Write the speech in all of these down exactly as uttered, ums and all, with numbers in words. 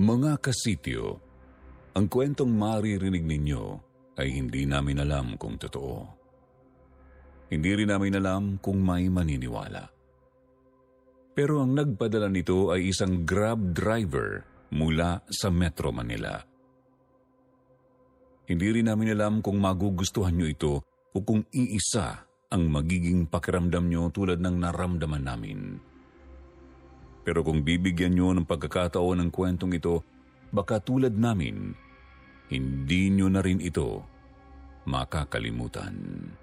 Mga kasityo, ang kwentong maririnig ninyo ay hindi namin alam kung totoo. Hindi rin namin alam kung may maniniwala. Pero ang nagpadala nito ay isang Grab driver mula sa Metro Manila. Hindi rin namin alam kung magugustuhan nyo ito o kung iisa ang magiging pakiramdam nyo tulad ng naramdaman namin. Pero kung bibigyan nyo ng pagkakataon ng kwentong ito, baka tulad namin, hindi nyo na rin ito makakalimutan.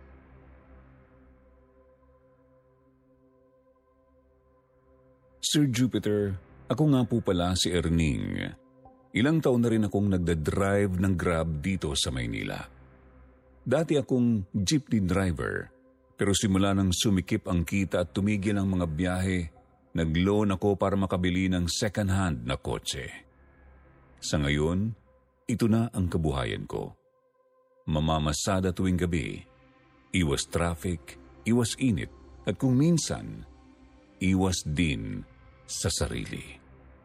Sir Jupiter, ako nga po pala si Erning. Ilang taon na rin akong nagdadrive ng Grab dito sa Maynila. Dati akong jeepney driver, pero simula nang sumikip ang kita at tumigil ang mga biyahe, nag-loan ako para makabili ng second-hand na kotse. Sa ngayon, ito na ang kabuhayan ko. Mamamasada tuwing gabi, iwas traffic, iwas init, at kung minsan, iwas din sa sarili.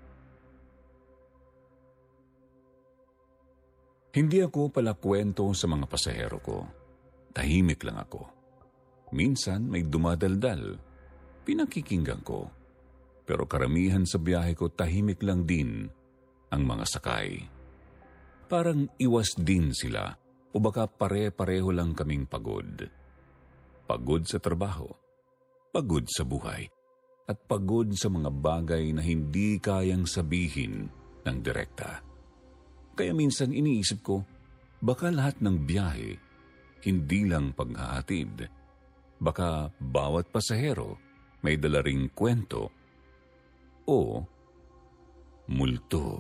Hindi ako pala kwento sa mga pasahero ko. Tahimik lang ako. Minsan may dumadaldal, pinakikinggan ko. Pero karamihan sa biyahe ko tahimik lang din ang mga sakay. Parang iwas din sila o baka pare-pareho lang kaming pagod. Pagod sa trabaho, pagod sa buhay, at pagod sa mga bagay na hindi kayang sabihin ng direkta. Kaya minsan iniisip ko, baka lahat ng biyahe, hindi lang paghahatid. Baka bawat pasahero may dala ring kwento o multo.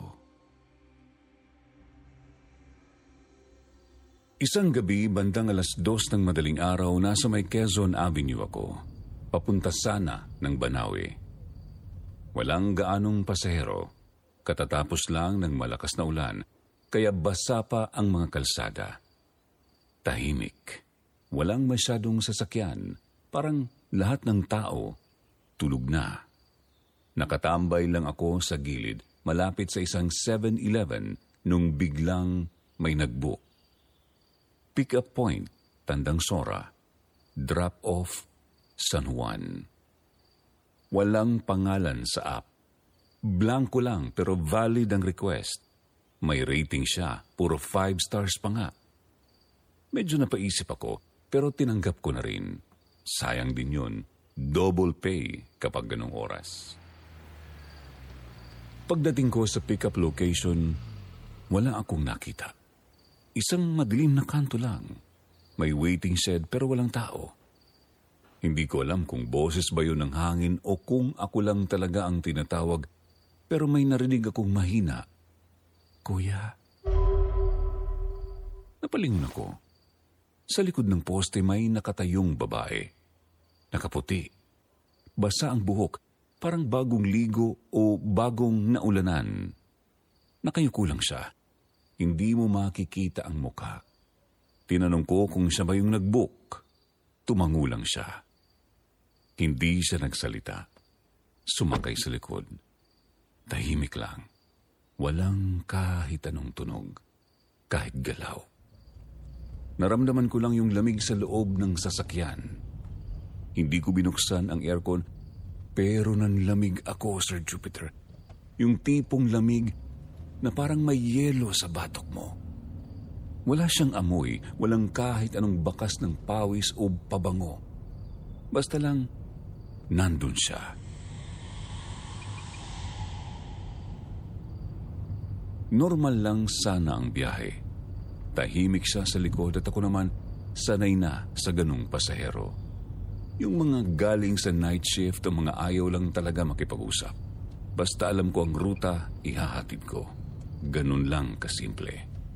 Isang gabi, bandang alas dos ng madaling araw, nasa may Quezon Avenue ako. Papunta sana ng Banawe. Walang gaanong pasahero. Katatapos lang ng malakas na ulan, kaya basa pa ang mga kalsada. Tahimik. Walang masyadong sasakyan. Parang lahat ng tao tulog na. Nakatambay lang ako sa gilid, malapit sa isang seven eleven nung biglang may nag-book. Pick-up point, Tandang Sora. Drop-off, San Juan. Walang pangalan sa app. Blanko lang pero valid ang request. May rating siya, puro five stars pa nga. Medyo napaisip ako, pero tinanggap ko na rin. Sayang din yun, double pay kapag ganong oras. Pagdating ko sa pick-up location, wala akong nakita. Isang madilim na kanto lang. May waiting shed pero walang tao. Hindi ko alam kung boses ba yun ng hangin o kung ako lang talaga ang tinatawag, pero may narinig akong mahina. Kuya. Napalingon ako. Sa likod ng poste may nakatayong babae. Nakaputi. Basa ang buhok, parang bagong ligo o bagong naulanan. Nakayuko lang siya. Hindi mo makikita ang mukha. Tinanong ko kung siya ba yung nag-book. Tumango lang siya. Hindi siya nagsalita. Sumakay sa likod. Tahimik lang. Walang kahit anong tunog. Kahit galaw. Naramdaman ko lang yung lamig sa loob ng sasakyan. Hindi ko binuksan ang aircon, pero nanlamig ako, Sir Jupiter. Yung tipong lamig na parang may yelo sa batok mo. Wala siyang amoy, walang kahit anong bakas ng pawis o pabango. Basta lang, nandun siya. Normal lang sana ang biyahe. Tahimik siya sa likod at ako naman sanay na sa ganung pasahero. Yung mga galing sa night shift o mga ayaw lang talaga makipag-usap. Basta alam ko ang ruta, ihahatid ko. Ganun lang kasimple.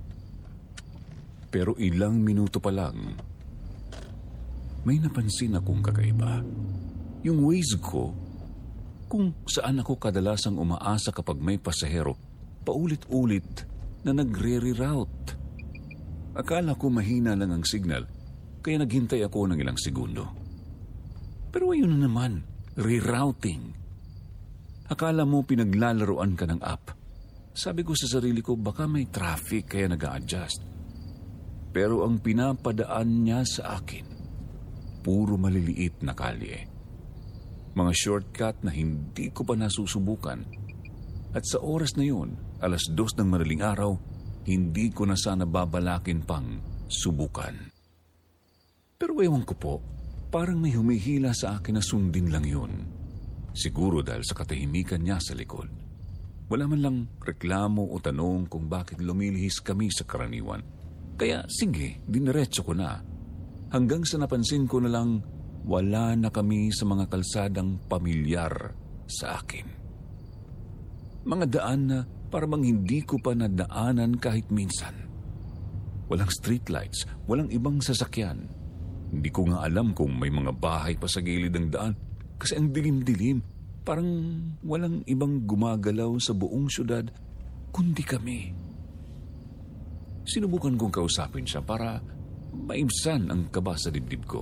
Pero ilang minuto pa lang, may napansin akong kakaiba. Yung Waze ko, kung saan ako kadalasang umaasa kapag may pasahero, paulit-ulit na nagre-reroute. Akala ko mahina lang ang signal, kaya naghintay ako ng ilang segundo. Pero ayun na naman, rerouting. Akala mo pinaglalaroan ka ng app. Sabi ko sa sarili ko, baka may traffic kaya nag-a-adjust. Pero ang pinapadaan niya sa akin, puro maliliit na kalye. Mga shortcut na hindi ko pa nasusubukan. At sa oras na yun, alas dos ng madaling araw, hindi ko na sana babalakin pang subukan. Pero ewan ko po, parang may humihila sa akin na sundin lang yun. Siguro dahil sa katahimikan niya sa likod. Wala man lang reklamo o tanong kung bakit lumilihis kami sa karaniwan. Kaya sige, diniretso ko na. Hanggang sa napansin ko na lang, wala na kami sa mga kalsadang pamilyar sa akin. Mga daan na parang hindi ko pa nadaanan kahit minsan. Walang streetlights, walang ibang sasakyan. Hindi ko nga alam kung may mga bahay pa sa gilid ng daan kasi ang dilim-dilim. Parang walang ibang gumagalaw sa buong syudad kundi kami. Sinubukan kong kausapin siya para maibsan ang kaba sa dibdib ko.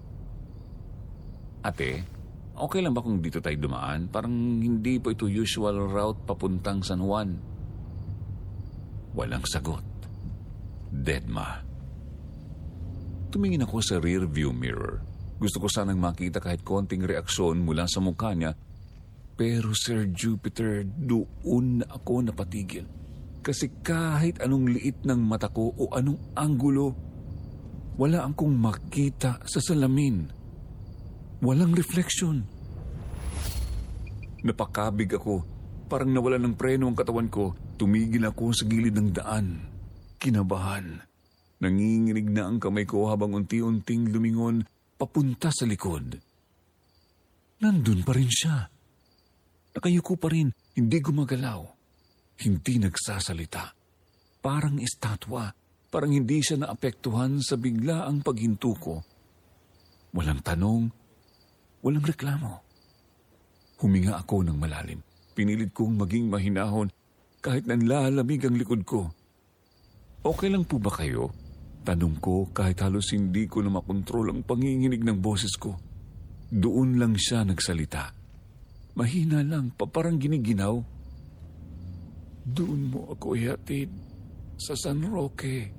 Ate, okay lang ba kung dito tayo dumaan? Parang hindi po ito usual route papuntang San Juan. Walang sagot. Deadma. Tumingin ako sa rear view mirror. Gusto ko sanang makita kahit konting reaksyon mula sa mukha niya. Pero Sir Jupiter, doon na ako napatigil. Kasi kahit anong liit ng mata ko o anong anggulo, wala akong makita sa salamin. Walang refleksyon. Napakabig ako. Parang nawala ng preno ang katawan ko. Tumigil ako sa gilid ng daan. Kinabahan. Nanginginig na ang kamay ko habang unti-unting lumingon papunta sa likod. Nandun pa rin siya. Nakayuko pa rin, hindi gumagalaw. Hindi nagsasalita. Parang estatwa. Parang hindi siya naapektuhan sa biglaang paghinto ko. Walang tanong, walang reklamo. Huminga ako ng malalim. Pinilit kong maging mahinahon kahit nanlalamig ang likod ko. Okay lang po ba kayo? Tanong ko kahit halos hindi ko na makontrol ang panginginig ng boses ko. Doon lang siya nagsalita. Mahina lang, parang giniginaw. Doon mo ako ihatid sa San Roque.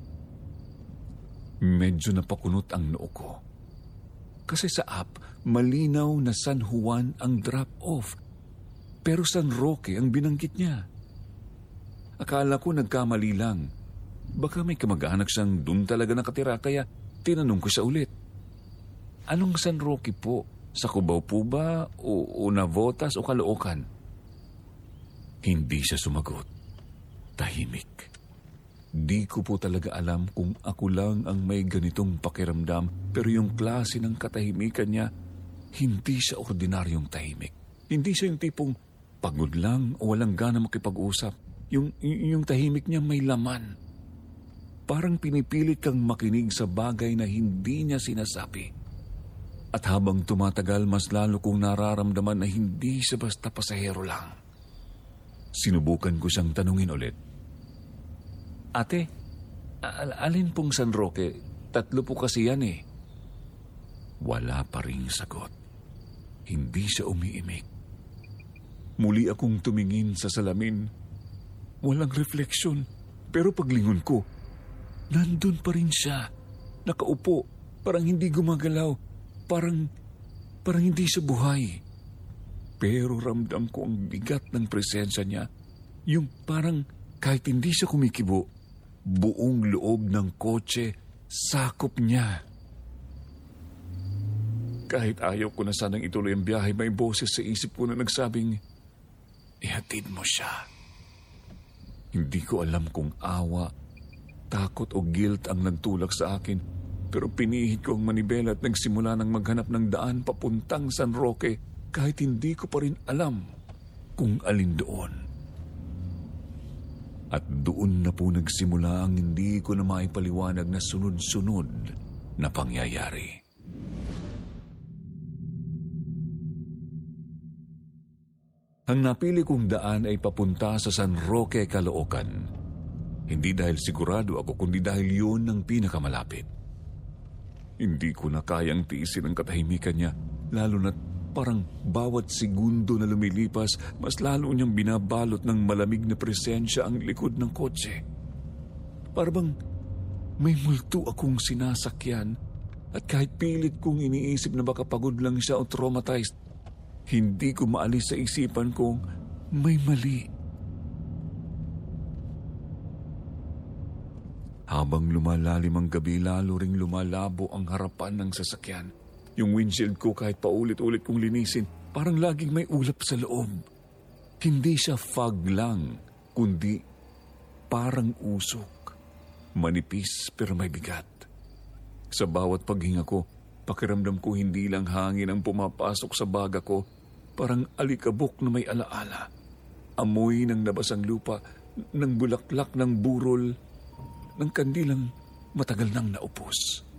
Medyo napakunot ang noo ko. Kasi sa app, malinaw na San Juan ang drop-off. Pero San Roque ang binanggit niya. Akala ko nagkamali lang. Baka may kamag-anak siyang doon talaga nakatira kaya tinanong ko siya ulit. Anong San Roque po? Sa Cubao po ba? O, o Navotas o Caloocan? Hindi siya sumagot. Tahimik. Di ko po talaga alam kung ako lang ang may ganitong pakiramdam pero yung klase ng katahimikan niya, hindi siya ordinaryong tahimik. Hindi siya yung tipong pagod lang o walang gana makipag-usap. Yung, yung tahimik niya may laman. Parang pinipilit kang makinig sa bagay na hindi niya sinasabi. At habang tumatagal, mas lalo kong nararamdaman na hindi siya basta pasahero lang. Sinubukan ko siyang tanungin ulit. Ate, al- alin pong San Roque? Tatlo po kasi yan eh. Wala pa ring sagot. Hindi siya umiimik. Muli akong tumingin sa salamin. Walang refleksyon. Pero paglingon ko, nandun pa rin siya. Nakaupo, parang hindi gumagalaw. Parang, parang hindi siya buhay. Pero ramdam ko ang bigat ng presensya niya. Yung parang kahit hindi siya kumikibo, buong loob ng kotse, sakop niya. Kahit ayaw ko na sanang ituloy ang biyahe, may boses sa isip ko na nagsabing, ihatid mo siya. Hindi ko alam kung awa, takot o guilt ang nagtulak sa akin. Pero pinihit ko ang manibela at nagsimula ng maghanap ng daan papuntang San Roque kahit hindi ko pa rin alam kung alin doon. At doon na po nagsimula ang hindi ko na maipaliwanag na sunod-sunod na pangyayari. Ang napili kong daan ay papunta sa San Roque, Caloocan. Hindi dahil sigurado ako kundi dahil yun ang pinakamalapit. Hindi ko na kayang tiisin ang katahimikan niya, lalo na't Parang bawat segundo na lumilipas, mas lalo niyang binabalot ng malamig na presensya ang likod ng kotse. Parang may multo akong sinasakyan at kahit pilit kong iniisip na baka pagod lang siya o traumatized, hindi ko maalis sa isipan kong may mali. Habang lumalalim ang gabi, lalo ring lumalabo ang harapan ng sasakyan. Yung windshield ko kahit paulit-ulit kong linisin, parang laging may ulap sa loob. Hindi siya fog lang, kundi parang usok. Manipis pero may bigat. Sa bawat paghinga ko, pakiramdam ko hindi lang hangin ang pumapasok sa baga ko, parang alikabok na may alaala. Amoy ng nabasang lupa, ng bulaklak ng burol, ng kandilang matagal nang naupos.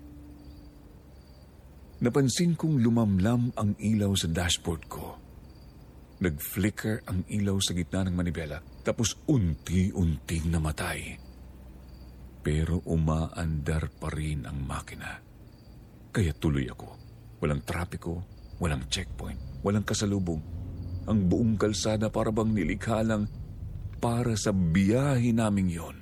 Napansin kong lumamlam ang ilaw sa dashboard ko. Nag-flicker ang ilaw sa gitna ng manibela, tapos unti-unting namatay. Pero umaandar pa rin ang makina. Kaya tuloy ako. Walang trapiko, walang checkpoint, walang kasalubong. Ang buong kalsada para bang nilikha lang para sa biyahe naming yon.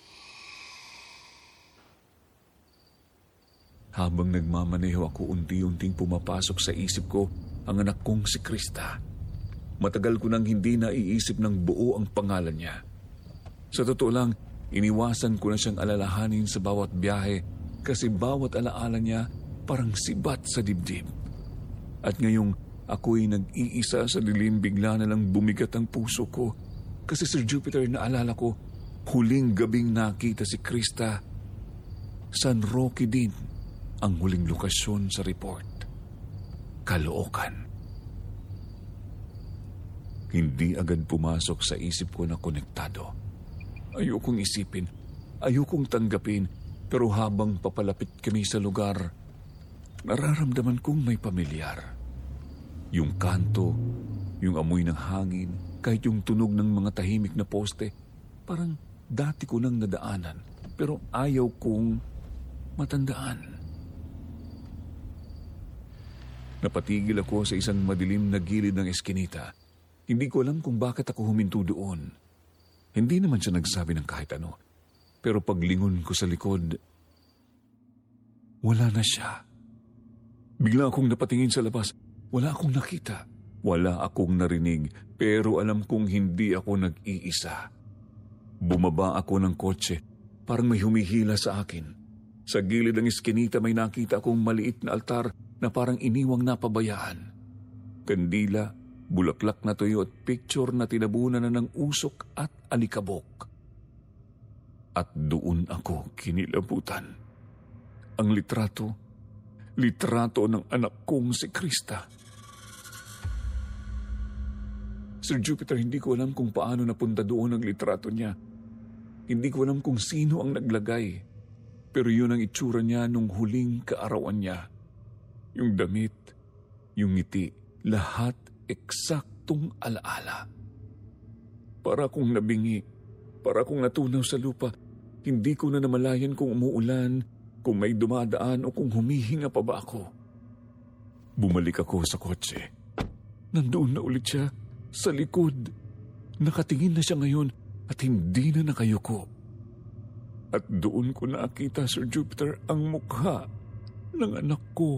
Habang nagmamaneho ako, unti-unting pumapasok sa isip ko ang anak kong si Krista. Matagal ko nang hindi naiisip ng buo ang pangalan niya. Sa totoo lang, iniwasan ko na siyang alalahanin sa bawat biyahe kasi bawat alaala niya parang sibat sa dibdib. At ngayong ako'y nag-iisa sa dilim, bigla na lang bumigat ang puso ko kasi Sir Jupiter, naalala ko, huling gabing nakita si Krista, San Roque din ang huling lokasyon sa report. Caloocan. Hindi agad pumasok sa isip ko na konektado. Ayokong isipin, ayokong tanggapin, pero habang papalapit kami sa lugar, nararamdaman kong may pamilyar. Yung kanto, yung amoy ng hangin, kahit yung tunog ng mga tahimik na poste, parang dati ko nang nadaanan, pero ayaw kong matandaan. Napatigil ako sa isang madilim na gilid ng eskinita. Hindi ko alam kung bakit ako huminto doon. Hindi naman siya nagsabi ng kahit ano. Pero paglingon ko sa likod, wala na siya. Bigla akong napatingin sa labas. Wala akong nakita. Wala akong narinig. Pero alam kong hindi ako nag-iisa. Bumaba ako ng kotse. Parang may humihila sa akin. Sa gilid ng eskinita may nakita akong maliit na altar na parang iniwang napabayaan. Kandila, bulaklak na tuyo at picture na tinabunan na ng usok at alikabok. At doon ako kinilabutan. Ang litrato, litrato ng anak kong si Krista. Sir Jupiter, hindi ko alam kung paano napunta doon ang litrato niya. Hindi ko alam kung sino ang naglagay. Pero yun ang itsura niya nung huling kaarawan niya. Yung damit, yung ngiti, lahat eksaktong alaala. Para akong nabingi, para akong natunaw sa lupa, hindi ko na namalayan kung umuulan, kung may dumadaan o kung humihinga pa ba ako. Bumalik ako sa kotse. Nandoon na ulit siya, sa likod. Nakatingin na siya ngayon at hindi na nakayuko. At doon ko nakita, Sir Jupiter, ang mukha ng anak ko.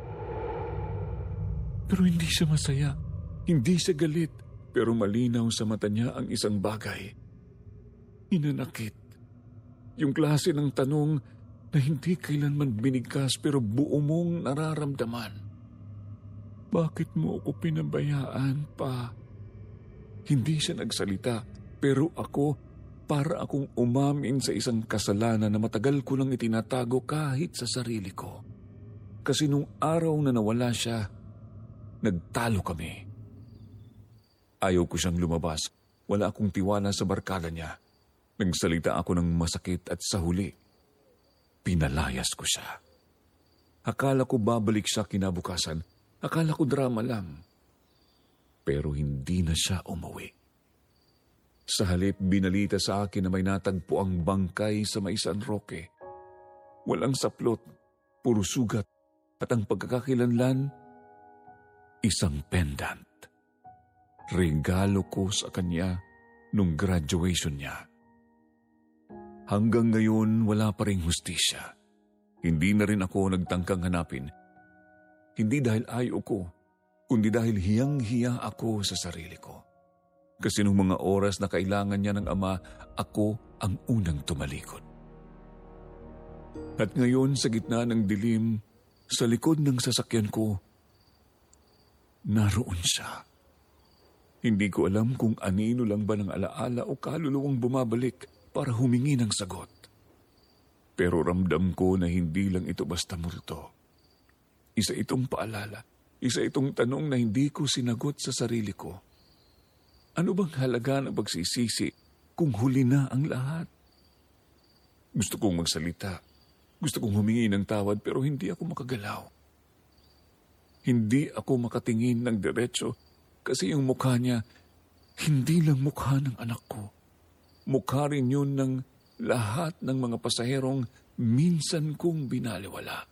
Pero hindi siya masaya, hindi siya galit, pero malinaw sa mata niya ang isang bagay. Inanakit. Yung klase ng tanong na hindi kailanman binigkas pero buo mong nararamdaman. Bakit mo ako pinabayaan pa? Hindi siya nagsalita, pero ako, para akong umamin sa isang kasalanan na matagal ko nang itinatago kahit sa sarili ko. Kasi nung araw na nawala siya, nagtalo kami. Ayaw ko siyang lumabas. Wala akong tiwala sa barkada niya. Nagsalita ako ng masakit at sa huli, pinalayas ko siya. Akala ko babalik siya kinabukasan. Akala ko drama lang. Pero hindi na siya umuwi. Sa halip, binalita sa akin na may natagpo ang bangkay sa may San Roque. Walang saplot, puro sugat, at ang pagkakakilanlan, isang pendant. Regalo ko sa kanya nung graduation niya. Hanggang ngayon, wala pa ring hustisya. Hindi na rin ako nagtangkang hanapin. Hindi dahil ayaw ko, kundi dahil hiyang-hiya ako sa sarili ko. Kasi nung mga oras na kailangan niya ng ama, ako ang unang tumalikod. At ngayon, sa gitna ng dilim, sa likod ng sasakyan ko, naroon siya. Hindi ko alam kung anino lang ba ng alaala o kaluluwang bumabalik para humingi ng sagot. Pero ramdam ko na hindi lang ito basta multo. Isa itong paalala, isa itong tanong na hindi ko sinagot sa sarili ko. Ano bang halaga ng pagsisisi kung huli na ang lahat? Gusto kong magsalita. Gusto kong humingi ng tawad pero hindi ako makagalaw. Hindi ako makatingin ng diretso kasi yung mukha niya, hindi lang mukha ng anak ko. Mukha rin yun ng lahat ng mga pasaherong minsan kong binaliwala.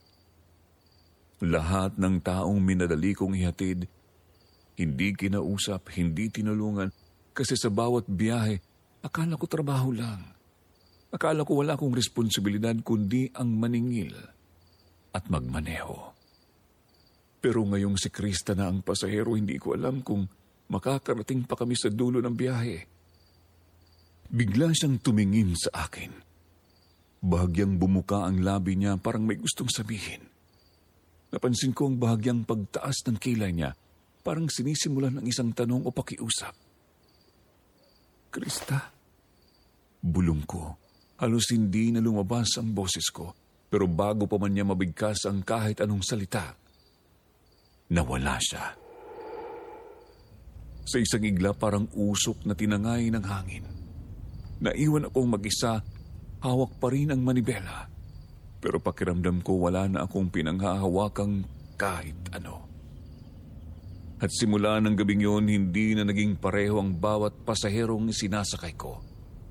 Lahat ng taong minadali kong ihatid, hindi kinausap, hindi tinulungan, kasi sa bawat biyahe, akala ko trabaho lang. Akala ko wala akong responsibilidad kundi ang maningil at magmaneho. Pero ngayong si Krista na ang pasahero, hindi ko alam kung makakarating pa kami sa dulo ng biyahe. Bigla siyang tumingin sa akin. Bahagyang bumuka ang labi niya, parang may gustong sabihin. Napansin ko ang bahagyang pagtaas ng kilay niya, parang sinisimulan ng isang tanong o pakiusap. Krista? Bulong ko. Halos hindi na lumabas ang boses ko, pero bago pa man niya mabigkas ang kahit anong salita, nawala siya. Sa isang igla parang usok na tinangay ng hangin. Naiwan akong mag-isa, hawak pa rin ang manibela. Pero pakiramdam ko wala na akong pinanghahawakang kahit ano. At simula ng gabing yun, hindi na naging pareho ang bawat pasaherong sinasakay ko.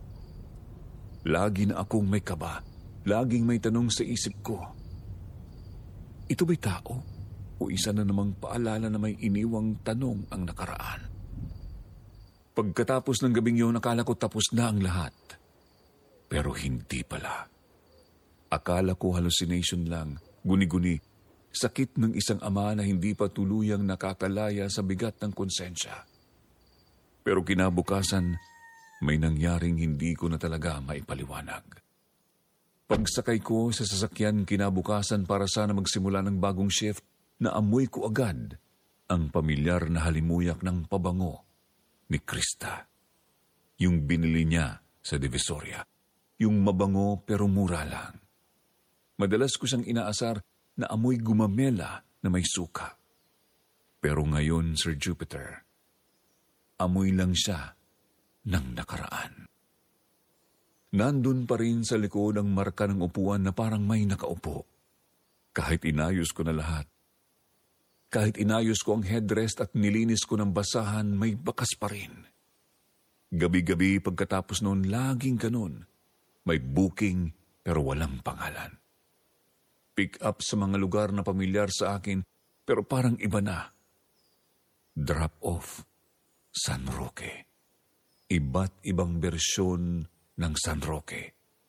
Lagi na akong may kaba, laging may tanong sa isip ko. Ito ba'y tao? O isa na namang paalala na may iniwang tanong ang nakaraan? Pagkatapos ng gabing yun, akala ko tapos na ang lahat. Pero hindi pala. Akala ko hallucination lang, guni-guni, sakit ng isang ama na hindi pa tuluyang nakakalaya sa bigat ng konsensya. Pero kinabukasan, may nangyaring hindi ko na talaga maipaliwanag. Pagsakay ko sa sasakyan kinabukasan para sana magsimula ng bagong shift, naamoy ko agad ang pamilyar na halimuyak ng pabango ni Krista. Yung binili niya sa Divisoria. Yung mabango pero mura lang. Madalas ko siyang inaasar na amoy gumamela na may suka. Pero ngayon, Sir Jupiter, amoy lang siya ng nakaraan. Nandun pa rin sa likod ang marka ng upuan na parang may nakaupo. Kahit inayos ko na lahat. Kahit inayos ko ang headrest at nilinis ko ng basahan, may bakas pa rin. Gabi-gabi pagkatapos noon, laging ganun. May booking pero walang pangalan. Pick up sa mga lugar na pamilyar sa akin pero parang iba na. Drop off, San Roque. Iba't ibang bersyon ng San Roque.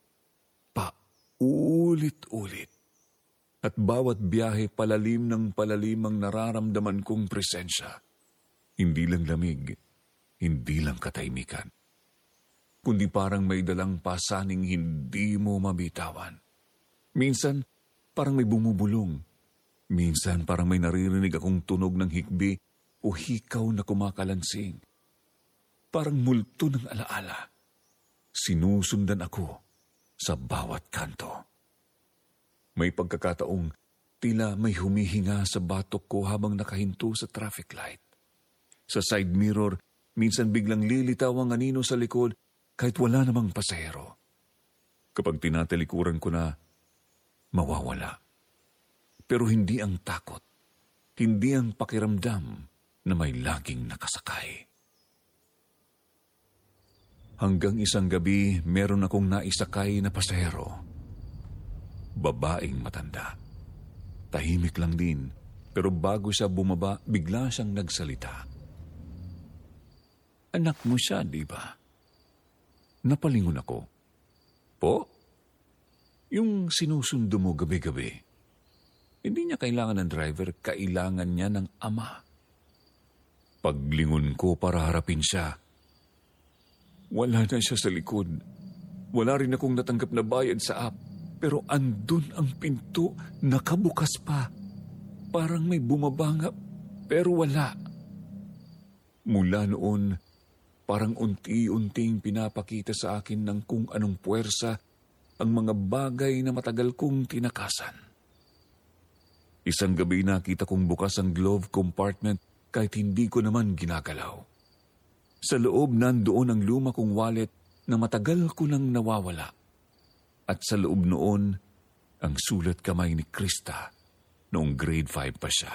Paulit-ulit. At bawat biyahe palalim ng palalim ang nararamdaman kong presensya. Hindi lang lamig, hindi lang katahimikan. Kundi parang may dalang pasaning hindi mo mabitawan. Minsan, parang may bumubulong. Minsan, parang may naririnig akong tunog ng hikbi o hikaw na kumakalansing. Parang multo ng alaala. Sinusundan ako sa bawat kanto. May pagkakataong tila may humihinga sa batok ko habang nakahinto sa traffic light. Sa side mirror, minsan biglang lilitaw ang anino sa likod kahit wala namang pasahero. Kapag tinatalikuran ko na, mawawala. Pero hindi ang takot, hindi ang pakiramdam na may laging nakasakay. Hanggang isang gabi, meron akong naisakay na pasahero. Babaeng matanda. Tahimik lang din, Pero bago siya bumaba, bigla siyang nagsalita. Anak mo siya, di ba? Napalingon ako. Po? Yung sinusundo mo gabi-gabi, hindi niya kailangan ng driver, kailangan niya ng ama. Paglingon ko para harapin siya, wala na siya sa likod. Wala rin akong natanggap na bayad sa app. Pero andun ang pinto, nakabukas pa. Parang may bumabanga, pero wala. Mula noon, parang unti-unting pinapakita sa akin ng kung anong puwersa ang mga bagay na matagal kong tinakasan. Isang gabi nakita kong bukas ang glove compartment kahit hindi ko naman ginagalaw. Sa loob nandoon ang luma kong wallet na matagal ko nang nawawala. At sa loob noon, ang sulat kamay ni Krista noong grade five pa siya.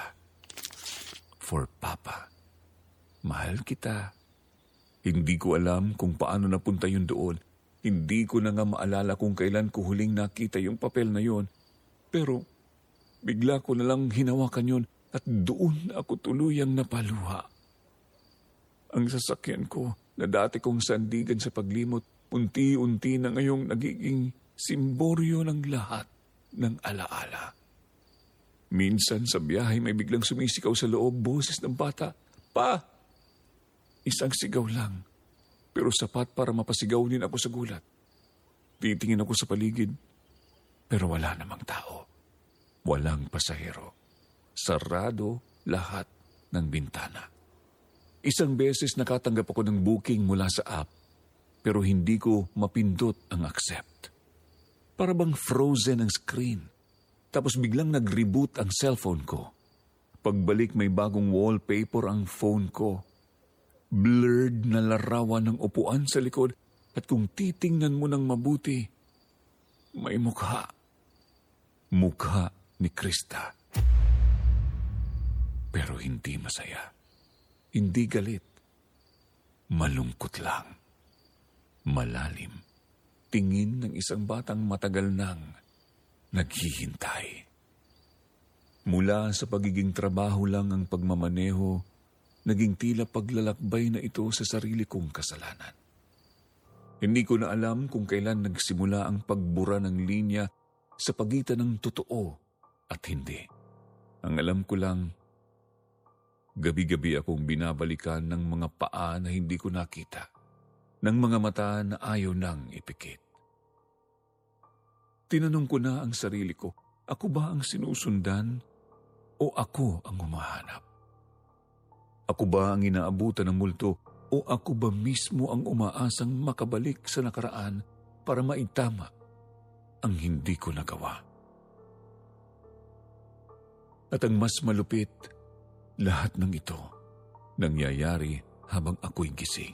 For Papa, mahal kita. Hindi ko alam kung paano napunta yun doon. Hindi ko na nga maalala kung kailan ko huling nakita yung papel na yun. Pero bigla ko na lang hinawakan yun at doon ako tuluyang napaluha. Ang sasakyan ko na dati kong sandigan sa paglimot, unti-unti na ngayong nagiging simboryo ng lahat ng alaala. Minsan sa biyahe may biglang sumisigaw sa loob, boses ng bata, Pa! Isang sigaw lang, pero sapat para mapasigaw din ako sa gulat. Titingin ako sa paligid, pero wala namang tao. Walang pasahero. Sarado lahat ng bintana. Isang beses nakatanggap ako ng booking mula sa app, pero hindi ko mapindot ang accept. Para bang frozen ang screen. Tapos biglang nag-reboot ang cellphone ko. Pagbalik may bagong wallpaper ang phone ko. Blurred na larawan ng upuan sa likod at kung titingnan mo ng mabuti, may mukha. Mukha ni Krista. Pero hindi masaya. Hindi galit. Malungkot lang. Malalim. Tingin ng isang batang matagal nang naghihintay. Mula sa pagiging trabaho lang ang pagmamaneho, naging tila paglalakbay na ito sa sarili kong kasalanan. Hindi ko na alam kung kailan nagsimula ang pagbura ng linya sa pagitan ng totoo at hindi. Ang alam ko lang, gabi-gabi akong binabalikan ng mga paa na hindi ko nakita, ng mga mata na ayaw nang ipikit. Tinanong ko na ang sarili ko, ako ba ang sinusundan o ako ang humahanap? Ako ba ang inaabutan ng multo o ako ba mismo ang umaasang makabalik sa nakaraan para maitama ang hindi ko nagawa? At ang mas malupit, lahat ng ito nangyayari habang ako'y gising.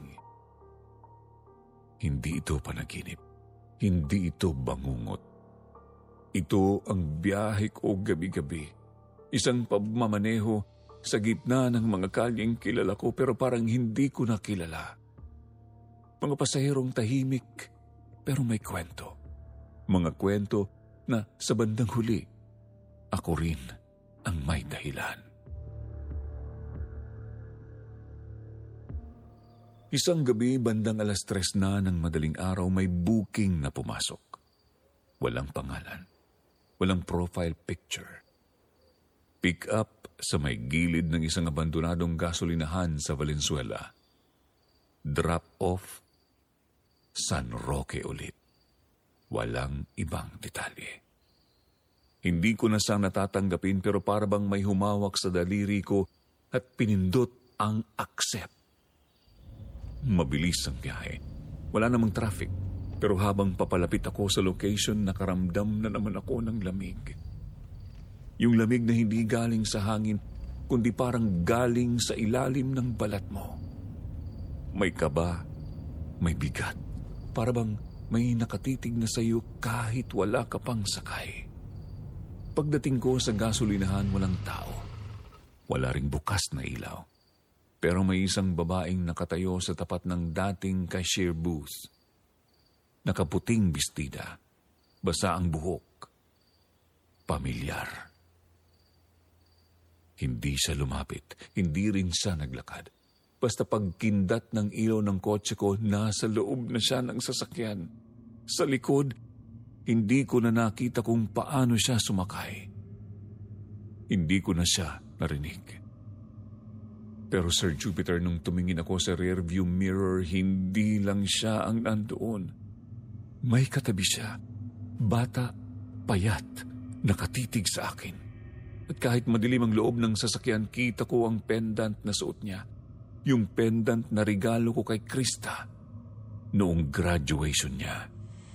Hindi ito panaginip. Hindi ito bangungot. Ito ang biyahe ko gabi-gabi. Isang pagmamaneho sa gitna ng mga kalyeng kilala ko pero parang hindi ko nakilala. Mga pasaherong tahimik pero may kwento. Mga kwento na sa bandang huli, ako rin ang may dahilan. Isang gabi, bandang alas tres na ng madaling araw, may booking na pumasok. Walang pangalan. Walang profile picture. Pick up sa may gilid ng isang abandonadong gasolinahan sa Valenzuela. Drop off, San Roque ulit. Walang ibang detalye. Hindi ko na sana tatanggapin pero para bang may humawak sa daliri ko at pinindot ang accept. Mabilis ang biyahe. Wala namang traffic. Pero habang papalapit ako sa location, nakaramdam na naman ako ng lamig. Yung lamig na hindi galing sa hangin, kundi parang galing sa ilalim ng balat mo. May kaba, may bigat. Para bang may nakatitig na sa iyo kahit wala ka pang sakay. Pagdating ko sa gasolinahan, walang tao. Wala ring bukas na ilaw. Pero may isang babaeng nakatayo sa tapat ng dating cashier booth. Nakaputing bestida, basa ang buhok. Pamilyar. Hindi siya lumapit, hindi rin siya naglakad. Basta pagkindat ng ilaw ng kotse ko, nasa loob na siya ng sasakyan. Sa likod, hindi ko na nakita kung paano siya sumakay. Hindi ko na siya narinig. Pero Sir Jupiter, nung tumingin ako sa rearview mirror, hindi lang siya ang nandoon. May katabi siya, bata, payat, nakatitig sa akin. At kahit madilim ang loob ng sasakyan, kita ko ang pendant na suot niya. Yung pendant na regalo ko kay Krista noong graduation niya.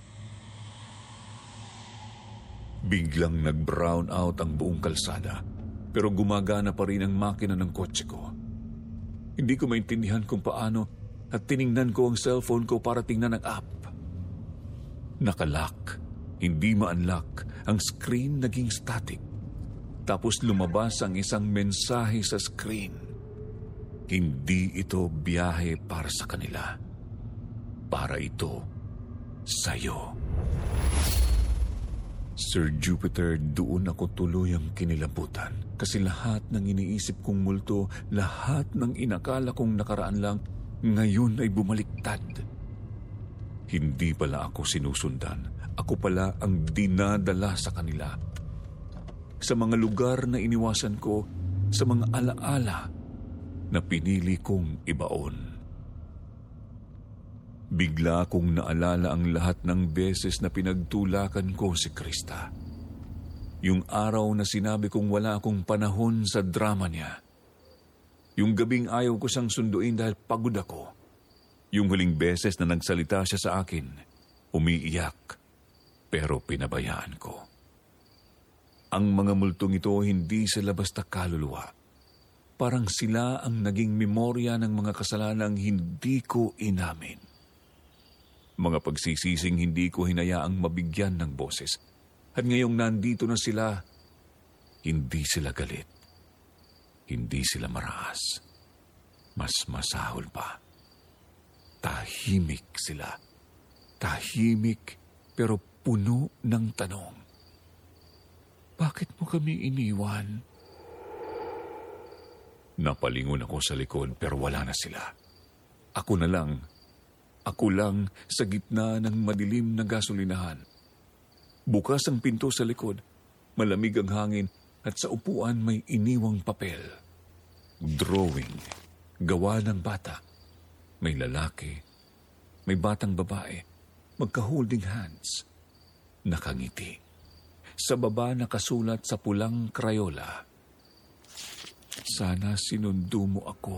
Biglang nag-brown out ang buong kalsada, pero gumagana pa rin ang makina ng kotse ko. Hindi ko maintindihan kung paano at tiningnan ko ang cellphone ko para tingnan ang app. Nakalock, hindi ma-unlock, ang screen naging static. Tapos lumabas ang isang mensahe sa screen. Hindi ito biyahe para sa kanila. Para ito sa'yo. Sir Jupiter, doon ako tuluyang kinilabutan. Kasi lahat ng iniisip kong multo, lahat ng inakala kong nakaraan lang, ngayon ay bumaliktad. Hindi pala ako sinusundan. Ako pala ang dinadala sa kanila. Sa mga lugar na iniwasan ko, sa mga alaala na pinili kong ibaon. Bigla kong naalala ang lahat ng beses na pinagtulakan ko si Krista. Yung araw na sinabi kong wala akong panahon sa drama niya. Yung gabing ayaw ko siyang sunduin dahil pagod ako. Yung huling beses na nagsalita siya sa akin, umiiyak, pero pinabayaan ko. Ang mga multong ito hindi sila basta kaluluwa. Parang sila ang naging memorya ng mga kasalanang hindi ko inamin. Mga pagsisising hindi ko hinayaang mabigyan ng boses. At ngayong nandito na sila, hindi sila galit. Hindi sila maraas. Mas masahol pa. Tahimik sila. Tahimik pero puno ng tanong. Bakit mo kami iniwan? Napalingon ako sa likod pero wala na sila. Ako na lang. Ako lang sa gitna ng madilim na gasolinahan. Bukas ang pinto sa likod, malamig ang hangin at sa upuan may iniwang papel. Drawing, gawa ng bata. May lalaki, may batang babae, magka-holding hands, nakangiti. Sa baba nakasulat sa pulang krayola, sana sinundo mo ako.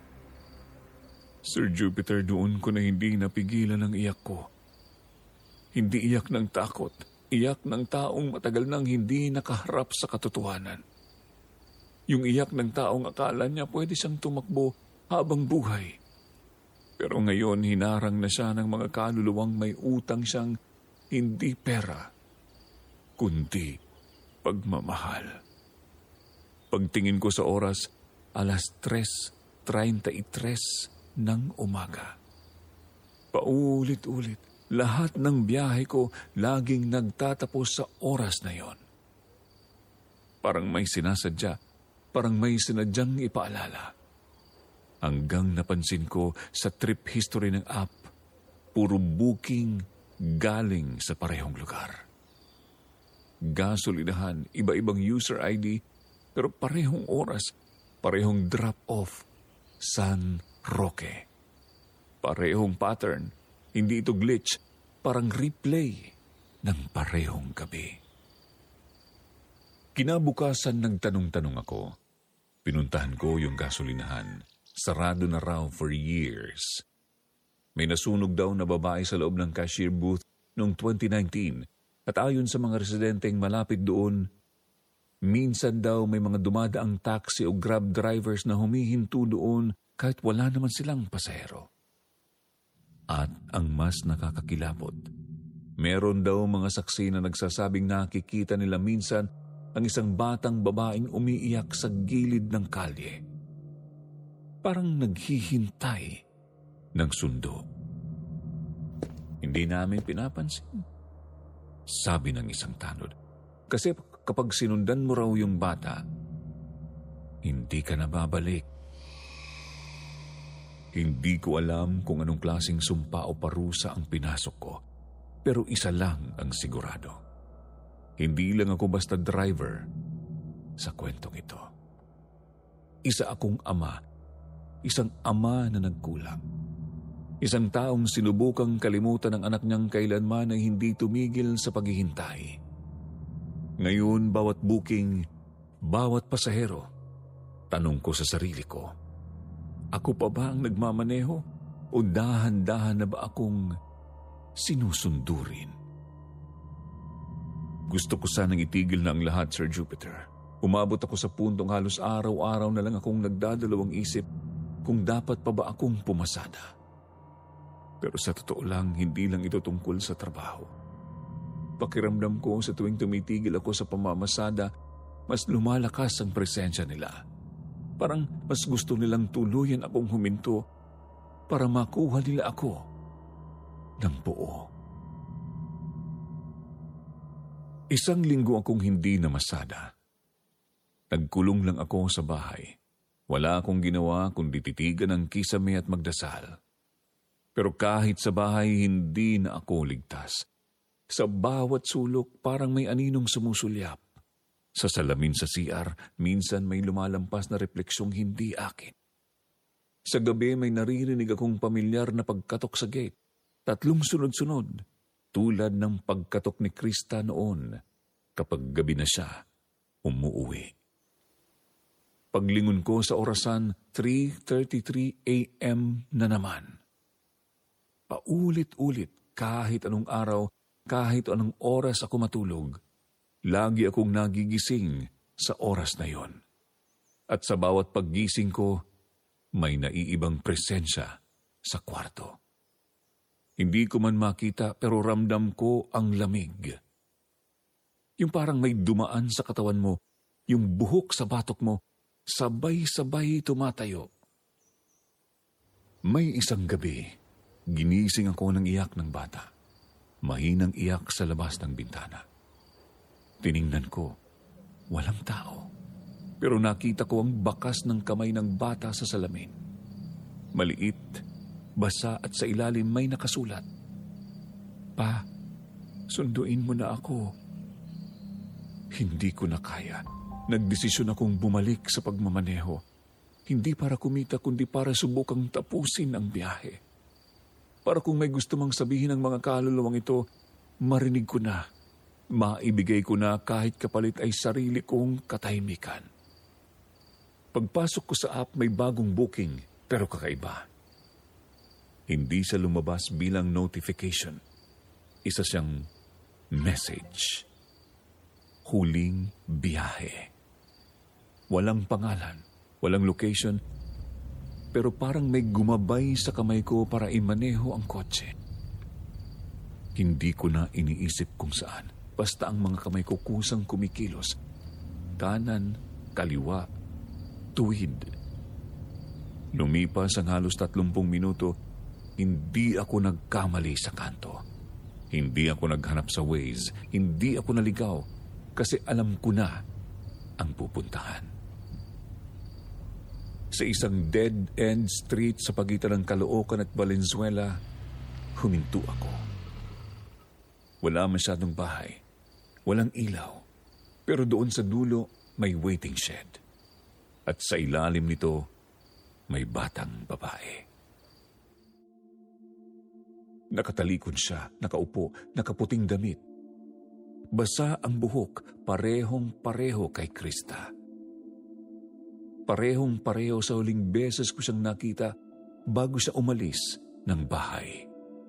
Sir Jupiter, doon ko na hindi napigilan ang iyak ko. Hindi iyak ng takot, iyak ng taong matagal nang hindi nakaharap sa katotohanan. Yung iyak ng taong akala niya pwede siyang tumakbo habang buhay. Pero ngayon hinarang na siya ng mga kaluluwang may utang siyang hindi pera, kundi pagmamahal. Pagtingin ko sa oras, alas tres treinta y tres ng umaga. Paulit-ulit, lahat ng biyahe ko laging nagtatapos sa oras na yon. Parang may sinasadya, parang may sinadyang ipaalala. Hanggang napansin ko sa trip history ng app, puro booking galing sa parehong lugar. Gasolinahan, iba-ibang user I D, pero parehong oras, parehong drop-off, San Roque. Parehong pattern, hindi ito glitch, parang replay ng parehong gabi. Kinabukasan nagtanong-tanong ako. Pinuntahan ko yung gasolinahan. Sarado na raw for years. May nasunog daw na babae sa loob ng cashier booth noong twenty nineteen at ayon sa mga residenteng malapit doon, minsan daw may mga dumadaang taxi o grab drivers na humihinto doon kahit wala naman silang pasahero. At ang mas nakakakilabot, meron daw mga saksi na nagsasabing nakikita nila minsan ang isang batang babaeng umiiyak sa gilid ng kalye. Parang naghihintay ng sundo. Hindi namin pinapansin, sabi ng isang tanod. Kasi kapag sinundan mo raw yung bata, hindi ka na babalik. Hindi ko alam kung anong klaseng sumpa o parusa ang pinasok ko, pero isa lang ang sigurado. Hindi lang ako basta driver sa kwentong ito. Isa akong ama, isang ama na nagkulang. Isang taong sinubukang kalimutan ng anak niyang kailanman ay hindi tumigil sa paghihintay. Ngayon, bawat booking, bawat pasahero, tanong ko sa sarili ko, ako pa ba ang nagmamaneho o dahan-dahan na ba akong sinusundurin? Gusto ko sanang itigil na ang lahat, Sir Jupiter. Umabot ako sa puntong halos araw-araw na lang akong nagdadalawang isip kung dapat pa ba akong pumasada. Pero sa totoo lang, hindi lang ito tungkol sa trabaho. Pakiramdam ko sa tuwing tumitigil ako sa pamamasada, mas lumalakas ang presensya nila. Parang mas gusto nilang tuluyan akong huminto para makuha nila ako ng buo. Isang linggo akong hindi namasada. Nagkulong lang ako sa bahay. Wala akong ginawa kundi titigan ng kisame at magdasal. Pero kahit sa bahay, hindi na ako ligtas. Sa bawat sulok, parang may aninong sumusulyap. Sa salamin sa C R, minsan may lumalampas na refleksyong hindi akin. Sa gabi, may naririnig akong pamilyar na pagkatok sa gate. Tatlong sunod-sunod, tulad ng pagkatok ni Krista noon kapag gabi na siya umuuwi. Paglingon ko sa orasan, three thirty-three a.m. na naman. Paulit-ulit, kahit anong araw, kahit anong oras ako matulog, lagi akong nagigising sa oras na yon. At sa bawat paggising ko, may naiibang presensya sa kwarto. Hindi ko man makita pero ramdam ko ang lamig. Yung parang may dumaan sa katawan mo, yung buhok sa batok mo, sabay-sabay tumatayo. May isang gabi, ginising ako ng iyak ng bata. Mahinang iyak sa labas ng bintana. Tiningnan ko, walang tao. Pero nakita ko ang bakas ng kamay ng bata sa salamin. Maliit, basa at sa ilalim may nakasulat. Pa, sunduin mo na ako. Hindi ko na kaya. Nagdesisyon akong bumalik sa pagmamaneho. Hindi para kumita kundi para subukang tapusin ang biyahe. Para kung may gusto mang sabihin ng mga kaluluwang ito, marinig ko na. Maibigay ko na kahit kapalit ay sarili kong katahimikan. Pagpasok ko sa app may bagong booking pero kakaiba. Hindi siya lumabas bilang notification. Isa siyang message. Huling biyahe. Walang pangalan, walang location, pero parang may gumabay sa kamay ko para imaneho ang kotse. Hindi ko na iniisip kung saan. Basta ang mga kamay ko kusang kumikilos. Kanan, kaliwa, tuwid. Lumipas ang halos tatlumpung minuto, hindi ako nagkamali sa kanto. Hindi ako naghanap sa Waze. Hindi ako naligaw kasi alam ko na ang pupuntahan. Sa isang dead-end street sa pagitan ng Caloocan at Valenzuela, huminto ako. Wala masyadong bahay, walang ilaw, pero doon sa dulo may waiting shed. At sa ilalim nito, may batang babae. Nakatalikod siya, nakaupo, nakaputing damit. Basa ang buhok, parehong-pareho kay Krista. Parehong-pareho sa huling beses ko siyang nakita bago siya umalis ng bahay.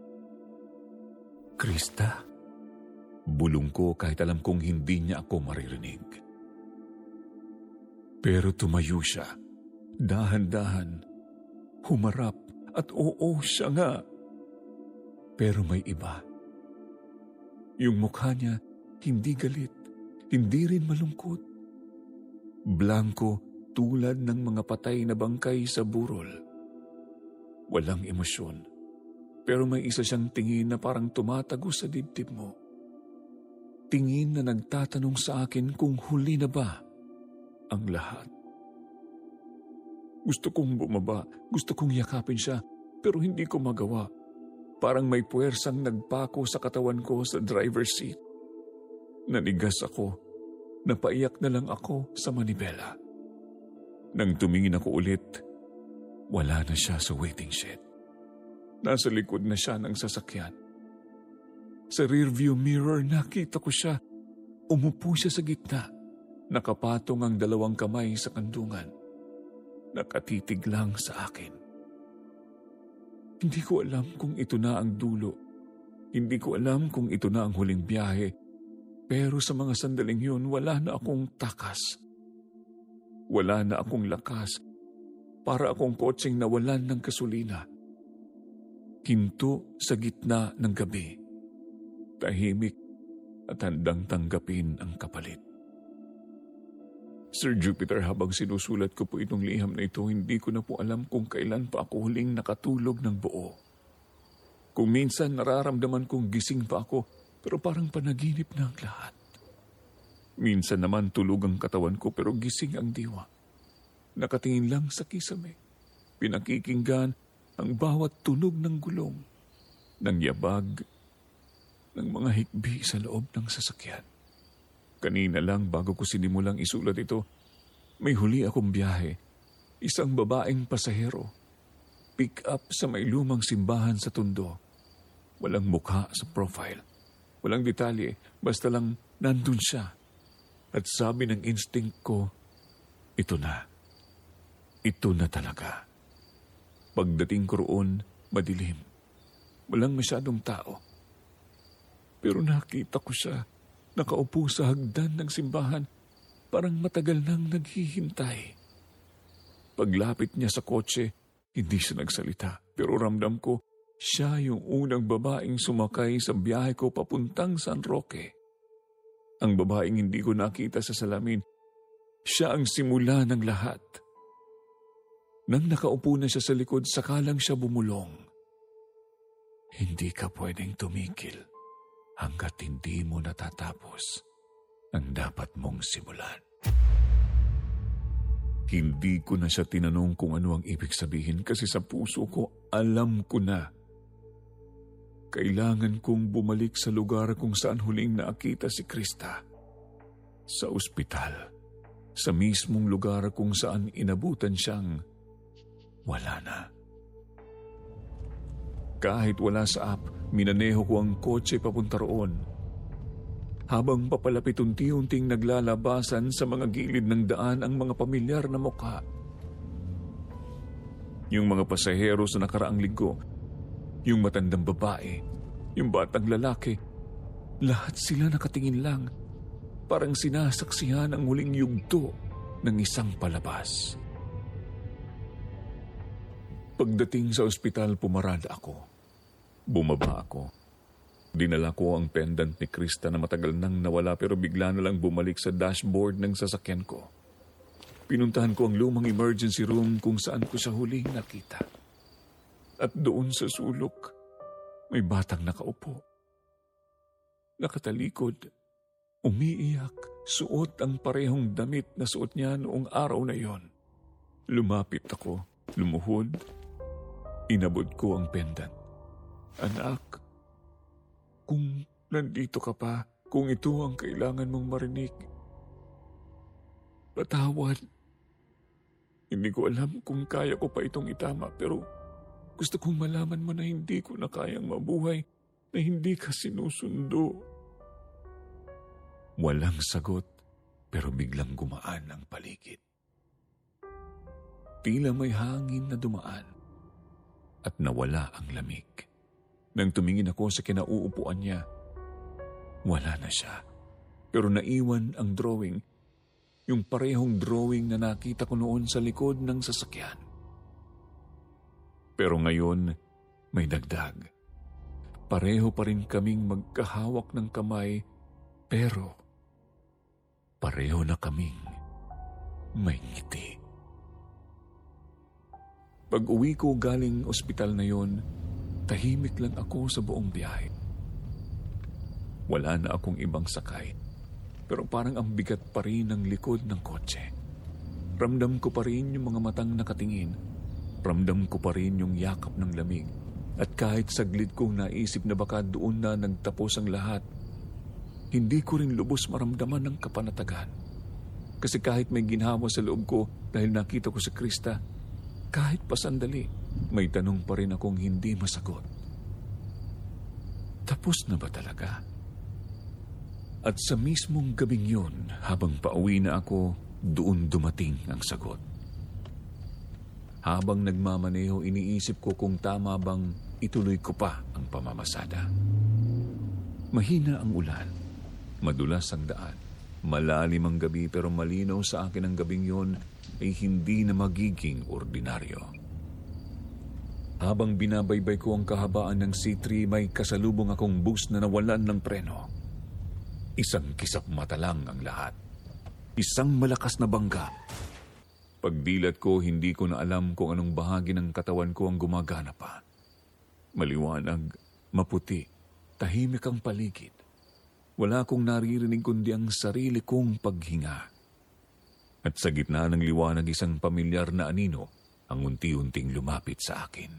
Krista? Bulong ko kahit alam kong hindi niya ako maririnig. Pero tumayo siya, dahan-dahan, humarap at oo siya nga. Pero may iba. Yung mukha niya hindi galit, hindi rin malungkot. Blanko tulad ng mga patay na bangkay sa burol. Walang emosyon, pero may isa siyang tingin na parang tumatago sa dibdib mo. Tingin na nagtatanong sa akin kung huli na ba ang lahat. Gusto kong bumaba, gusto kong yakapin siya, pero hindi ko magawa. Parang may puwersang nagpako sa katawan ko sa driver's seat. Nanigas ako. Napaiyak na lang ako sa manibela. Nang tumingin ako ulit, wala na siya sa waiting shed. Nasa likod na siya ng sasakyan. Sa rearview mirror nakita ko siya. Umupo siya sa gitna. Nakapatong ang dalawang kamay sa kandungan. Nakatitig lang sa akin. Hindi ko alam kung ito na ang dulo. Hindi ko alam kung ito na ang huling biyahe. Pero sa mga sandaling yun, wala na akong takas. Wala na akong lakas. Para akong kotseng nawalan ng gasolina. Hinto sa gitna ng gabi. Tahimik at handang tanggapin ang kapalit. Sir Jupiter, habang sinusulat ko po itong liham na ito, hindi ko na po alam kung kailan pa ako huling nakatulog ng buo. Kung minsan nararamdaman kong gising pa ako, pero parang panaginip na ang lahat. Minsan naman tulog ang katawan ko pero gising ang diwa. Nakatingin lang sa kisame. Pinakikinggan ang bawat tunog ng gulong, ng yabag, ng mga hikbi sa loob ng sasakyan. Kanina lang bago ko sinimulang isulat ito, may huli akong biyahe. Isang babaeng pasahero. Pick up sa may lumang simbahan sa Tondo. Walang mukha sa profile. Walang detalye, basta lang nandun siya. At sabi ng instinct ko, ito na. Ito na talaga. Pagdating ko roon, madilim. Walang masyadong tao. Pero nakita ko siya, nakaupo sa hagdan ng simbahan, parang matagal nang naghihintay. Paglapit niya sa kotse, hindi siya nagsalita. Pero ramdam ko, siya yung unang babaeng sumakay sa biyahe ko papuntang San Roque. Ang babaeng hindi ko nakita sa salamin, siya ang simula ng lahat. Nang nakaupo na siya sa likod, sakalang siya bumulong. Hindi ka pwedeng tumigil hanggat hindi mo natatapos ang dapat mong simulan. Hindi ko na siya tinanong kung ano ang ibig sabihin kasi sa puso ko alam ko na. Kailangan kong bumalik sa lugar kung saan huling nakita si Krista. Sa ospital. Sa mismong lugar kung saan inabutan siyang wala na. Kahit wala sa app, minaneho ko ang kotse papunta roon. Habang papalapit unti-unting naglalabasan sa mga gilid ng daan ang mga pamilyar na mukha. Yung mga pasahero sa nakaraang linggo, yung matandang babae, yung batang lalaki, lahat sila nakatingin lang, parang sinasaksihan ang huling yugto ng isang palabas. Pagdating sa ospital, pumarada ako. Bumaba ako. Dinala ko ang pendant ni Krista na matagal nang nawala pero bigla na lang bumalik sa dashboard ng sasakyan ko. Pinuntahan ko ang lumang emergency room kung saan ko siya huling nakita. At doon sa sulok, may batang nakaupo. Nakatalikod, umiiyak, suot ang parehong damit na suot niya noong araw na yon. Lumapit ako, lumuhod, inabot ko ang pendant. Anak, kung nandito ka pa, kung ito ang kailangan mong marinig, patawad. Hindi ko alam kung kaya ko pa itong itama, pero gusto kong malaman mo na hindi ko na kayang mabuhay, na hindi ka sinusundo. Walang sagot, pero biglang gumaan ang paligid. Tila may hangin na dumaan at nawala ang lamig. Nang tumingin ako sa kinauupuan niya, wala na siya. Pero naiwan ang drawing, yung parehong drawing na nakita ko noon sa likod ng sasakyan. Pero ngayon, may dagdag. Pareho pa rin kaming magkahawak ng kamay, pero pareho na kaming may ngiti. Pag-uwi ko galing ospital na yon, tahimik lang ako sa buong biyahe. Wala na akong ibang sakay, pero parang ang bigat pa rin ng likod ng kotse. Ramdam ko pa rin yung mga matang nakatingin. Ramdam ko pa rin yung yakap ng lamig. At kahit saglit kong naisip na baka doon na nagtapos ang lahat, hindi ko rin lubos maramdaman ng kapanatagan. Kasi kahit may ginhawa sa loob ko dahil nakita ko si Krista, kahit pa sandali, may tanong pa rin akong hindi masagot. Tapos na ba talaga? At sa mismong gabing yun, habang pauwi na ako, doon dumating ang sagot. Habang nagmamaneho, iniisip ko kung tama bang ituloy ko pa ang pamamasada. Mahina ang ulan, madulas ang daan, malalim ang gabi pero malinaw sa akin ang gabing yon ay hindi na magiging ordinaryo. Habang binabaybay ko ang kahabaan ng C three, may kasalubong akong bus na nawalan ng preno. Isang kisap mata lang ang lahat. Isang malakas na bangga. Pagdilat ko, hindi ko na alam kung anong bahagi ng katawan ko ang gumagana pa. Maliwanag, maputi, tahimik ang paligid. Wala akong naririnig kundi ang sarili kong paghinga. At sa gitna ng liwanag, isang pamilyar na anino ang unti-unting lumapit sa akin.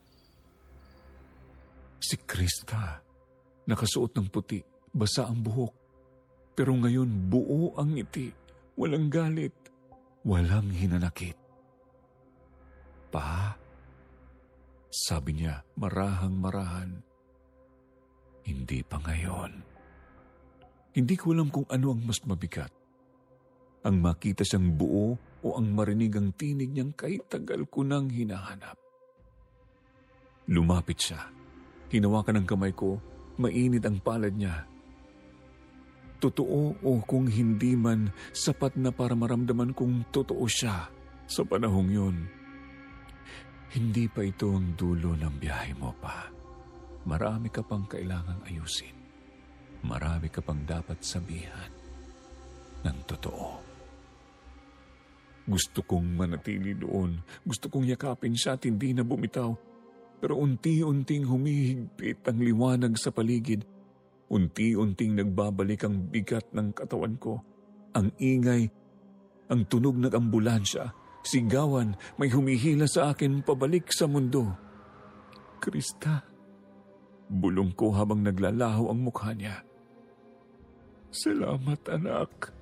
Si Krista, nakasuot ng puti, basa ang buhok. Pero ngayon buo ang ngiti, walang galit, walang hinanakit. Pa, sabi niya marahang-marahan, hindi pa ngayon. Hindi ko alam kung ano ang mas mabigat. Ang makita siyang buo o ang marinig ang tinig niyang kahit tagal ko nang hinahanap. Lumapit siya. Hinawakan ang kamay ko, mainit ang palad niya. Totoo o kung hindi man, sapat na para maramdaman kong totoo siya sa panahong yun. Hindi pa ito ang dulo ng biyahe mo pa. Marami ka pang kailangang ayusin. Marami ka pang dapat sabihan ng totoo. Gusto kong manatili doon. Gusto kong yakapin siya at hindi na bumitaw. Pero unti-unting humihigpit ang liwanag sa paligid. Unti-unting nagbabalik ang bigat ng katawan ko. Ang ingay, ang tunog ng ambulansya, sigawan, may humihila sa akin pabalik sa mundo. Krista, bulong ko habang naglalaho ang mukha niya. Salamat, anak.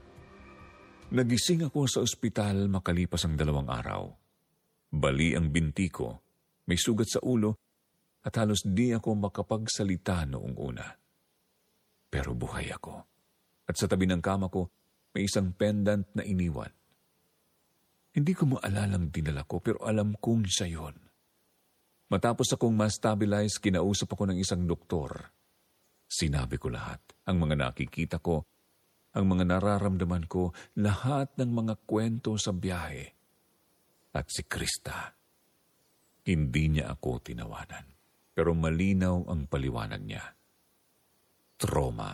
Nagising ako sa ospital makalipas ang dalawang araw. Bali ang binti ko, may sugat sa ulo at halos di ako makapagsalita noong una. Pero buhay ako. At sa tabi ng kama ko, may isang pendant na iniwan. Hindi ko maalalang dinala ko pero alam kong siya yun. Matapos akong ma-stabilize, kinausap ako ng isang doktor. Sinabi ko lahat, ang mga nakikita ko, ang mga nararamdaman ko, lahat ng mga kwento sa biyahe. At si Krista, hindi niya ako tinawanan. Pero malinaw ang paliwanag niya. Trauma.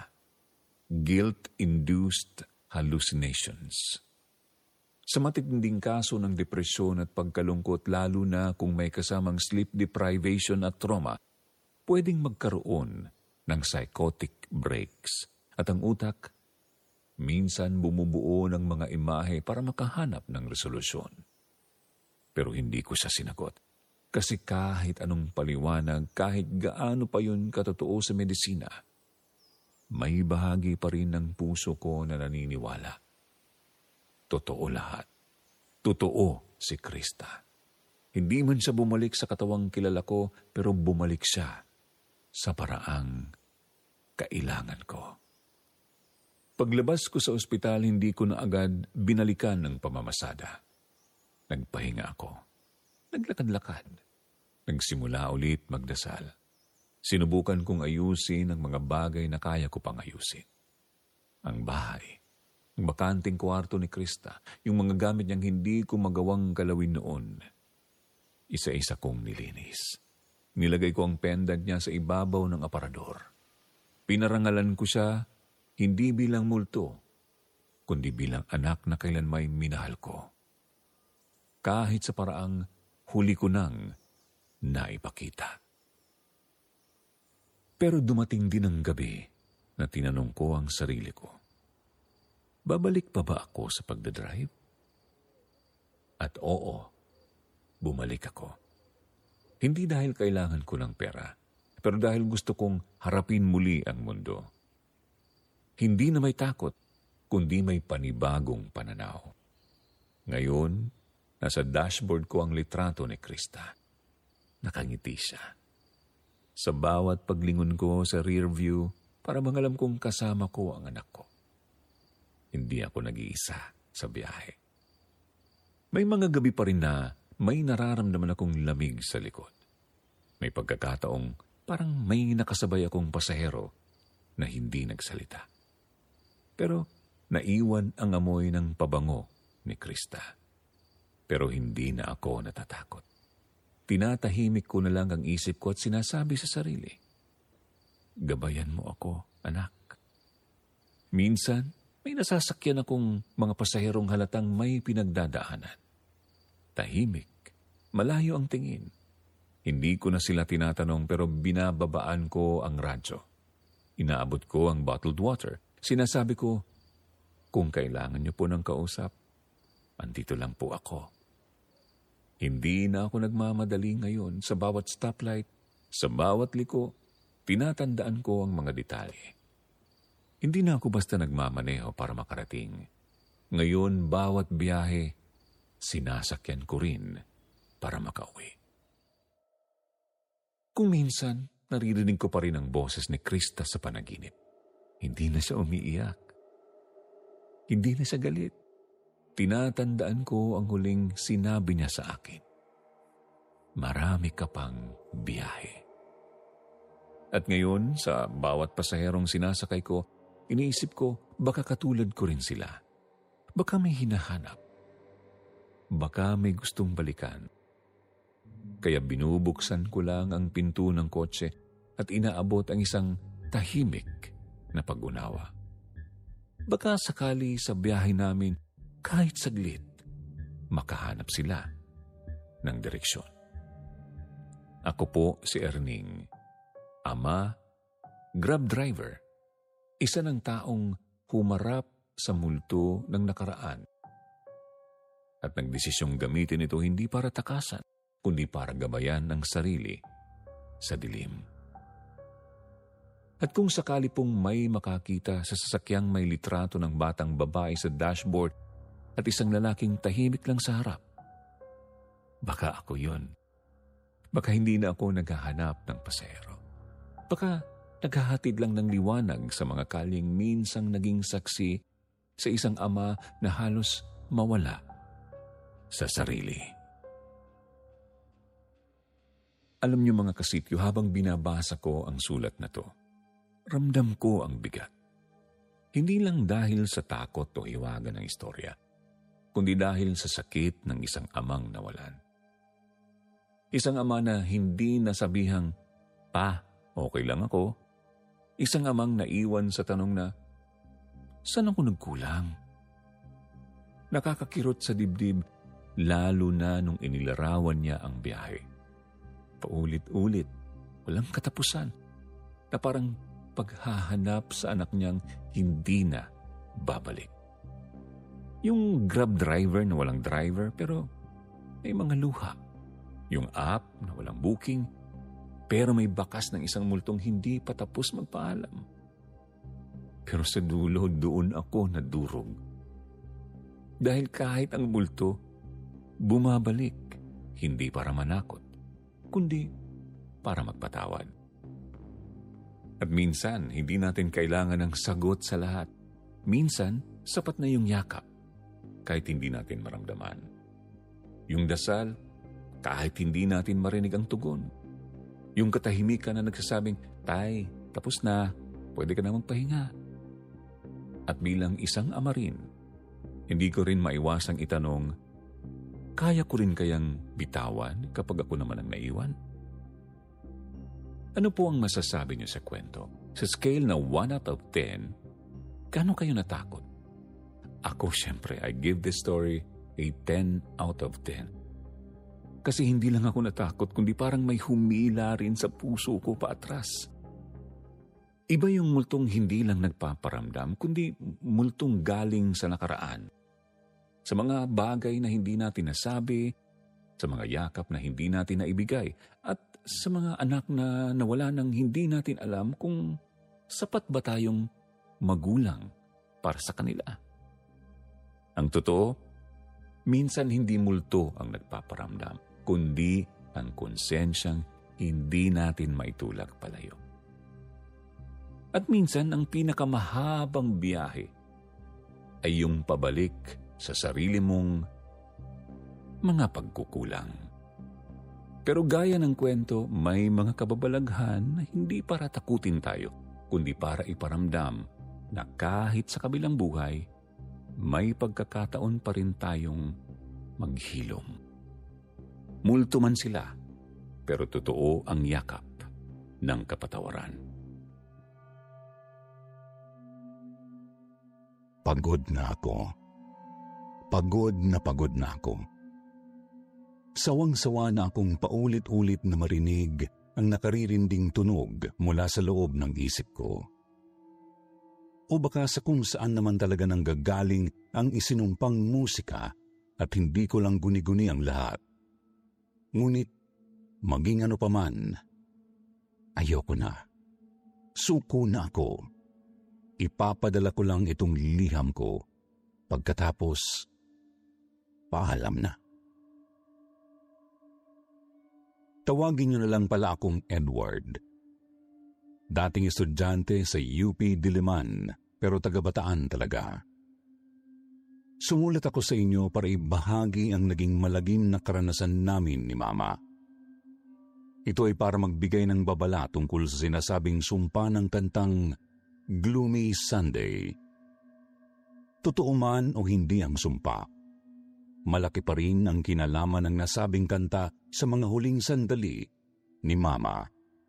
Guilt-induced hallucinations. Sa matinding kaso ng depresyon at pagkalungkot, lalo na kung may kasamang sleep deprivation at trauma, pwedeng magkaroon ng psychotic breaks. At ang utak, minsan bumubuo ng mga imahe para makahanap ng resolusyon. Pero hindi ko siya sinagot. Kasi kahit anong paliwanag, kahit gaano pa yun katotoo sa medisina, may bahagi pa rin ng puso ko na naniniwala. Totoo lahat. Totoo si Krista. Hindi man siya bumalik sa katawang kilala ko, pero bumalik siya sa paraang kailangan ko. Paglabas ko sa ospital, hindi ko na agad binalikan ng pamamasada. Nagpahinga ako. Naglakad-lakad. Nagsimula ulit magdasal. Sinubukan kong ayusin ang mga bagay na kaya ko pang ayusin. Ang bahay, ang bakanting kwarto ni Krista, yung mga gamit niyang hindi ko magawang galawin noon. Isa-isa kong nilinis. Nilagay ko ang pendant niya sa ibabaw ng aparador. Pinarangalan ko siya hindi bilang multo, kundi bilang anak na kailan may minahal ko. Kahit sa paraang huli ko nang naipakita. Pero dumating din ang gabi na tinanong ko ang sarili ko. Babalik pa ba ako sa pagdadrive? At oo, bumalik ako. Hindi dahil kailangan ko ng pera, pero dahil gusto kong harapin muli ang mundo. Hindi na may takot, kundi may panibagong pananaw. Ngayon, nasa dashboard ko ang litrato ni Krista. Nakangiti siya. Sa bawat paglingon ko sa rear view, para mangalam kong kasama ko ang anak ko. Hindi ako nag-iisa sa biyahe. May mga gabi pa rin na may nararamdaman akong lamig sa likod. May pagkakataong parang may nakasabay akong pasahero na hindi nagsalita. Pero naiwan ang amoy ng pabango ni Krista. Pero hindi na ako natatakot. Tinatahimik ko na lang ang isip ko at sinasabi sa sarili, gabayan mo ako, anak. Minsan, may nasasakyan akong mga pasaherong halatang may pinagdadaanan. Tahimik, malayo ang tingin. Hindi ko na sila tinatanong pero binababaan ko ang radyo. Inaabot ko ang bottled water. Sinasabi ko, kung kailangan niyo po ng kausap, andito lang po ako. Hindi na ako nagmamadali ngayon sa bawat stoplight, sa bawat liko, tinatandaan ko ang mga detalye. Hindi na ako basta nagmamaneho para makarating. Ngayon, bawat biyahe, sinasakyan ko rin para makauwi. Kung minsan, naririnig ko pa rin ang boses ni Krista sa panaginip. Hindi na siya umiiyak. Hindi na siya galit. Tinatandaan ko ang huling sinabi niya sa akin. Marami ka pang biyahe. At ngayon, sa bawat pasaherong sinasakay ko, iniisip ko, baka katulad ko rin sila. Baka may hinahanap. Baka may gustong balikan. Kaya binubuksan ko lang ang pinto ng kotse at inaabot ang isang tahimik na pag-unawa. Baka sakali sa biyahe namin, kahit saglit, makahanap sila ng direksyon. Ako po si Erning, ama, grab driver, isa ng taong humarap sa multo ng nakaraan at nagdesisyong gamitin ito hindi para takasan, kundi para gabayan ang sarili sa dilim. At kung sakali pong may makakita sa sasakyang may litrato ng batang babae sa dashboard at isang lalaking tahimik lang sa harap, baka ako yun. Baka hindi na ako naghahanap ng pasahero. Baka naghahatid lang ng liwanag sa mga kalyeng minsang naging saksi sa isang ama na halos mawala sa sarili. Alam niyo mga kasityo, habang binabasa ko ang sulat na to, ramdam ko ang bigat. Hindi lang dahil sa takot o hiwaga ng istorya, kundi dahil sa sakit ng isang amang nawalan. Isang ama na hindi nasabihang, pa, okay lang ako. Isang amang naiwan sa tanong na, saan ako nagkulang? Nakakakirot sa dibdib, lalo na nung inilarawan niya ang biyahe. Paulit-ulit, walang katapusan, na parang paghahanap sa anak niyang hindi na babalik. Yung grab driver na walang driver pero may mga luha. Yung app na walang booking pero may bakas ng isang multong hindi pa tapos magpaalam. Pero sa dulo doon ako nadurog. Dahil kahit ang multo bumabalik, hindi para manakot, kundi para magpatawad. At minsan, hindi natin kailangan ng sagot sa lahat. Minsan, sapat na yung yakap, kahit hindi natin maramdaman. Yung dasal, kahit hindi natin marinig ang tugon. Yung katahimikan na nagsasabing, tay, tapos na, pwede ka na magpahinga. At bilang isang ama rin, hindi ko rin maiwasang itanong, kaya ko rin kayang bitawan kapag ako naman ang naiwan? Ano po ang masasabi niyo sa kwento? Sa scale na one out of ten, gaano kayo natakot? Ako, syempre, I give this story a ten out of ten. Kasi hindi lang ako natakot, kundi parang may humila rin sa puso ko paatras. Iba yung multong hindi lang nagpaparamdam, kundi multong galing sa nakaraan. sa mga bagay na hindi natin nasabi, sa mga yakap na hindi natin naibigay, at sa mga anak na nawala nang hindi natin alam kung sapat ba tayong magulang para sa kanila. Ang totoo, minsan hindi multo ang nagpaparamdam, kundi ang konsensyang hindi natin maitulak palayo. At minsan ang pinakamahabang biyahe ay yung pabalik sa sarili mong mga pagkukulang. Pero gaya ng kwento, may mga kababalaghan na hindi para takutin tayo, kundi para iparamdam na kahit sa kabilang buhay, may pagkakataon pa rin tayong maghilom. Multo man sila, pero totoo ang yakap ng kapatawaran. Pagod na ako. Pagod na pagod na ako. Sawang-sawa na akong paulit-ulit na marinig ang nakaririnding tunog mula sa loob ng isip ko. O baka sa kung saan naman talaga nang gagaling ang isinumpang musika at hindi ko lang guni-guni ang lahat. Ngunit maging ano pa man, ayoko na. Suko na ako. Ipapadala ko lang itong liham ko. Pagkatapos, paalam na. Tawagin niyo na lang pala akong Edward. Dating estudyante sa U P Diliman, pero taga-Bataan talaga. Sumulat ako sa inyo para ibahagi ang naging malagim na karanasan namin ni Mama. Ito ay para magbigay ng babala tungkol sa sinasabing sumpa ng kantang Gloomy Sunday. Totoo man o hindi ang sumpa, malaki pa rin ang kinalaman ng nasabing kanta sa mga huling sandali ni Mama.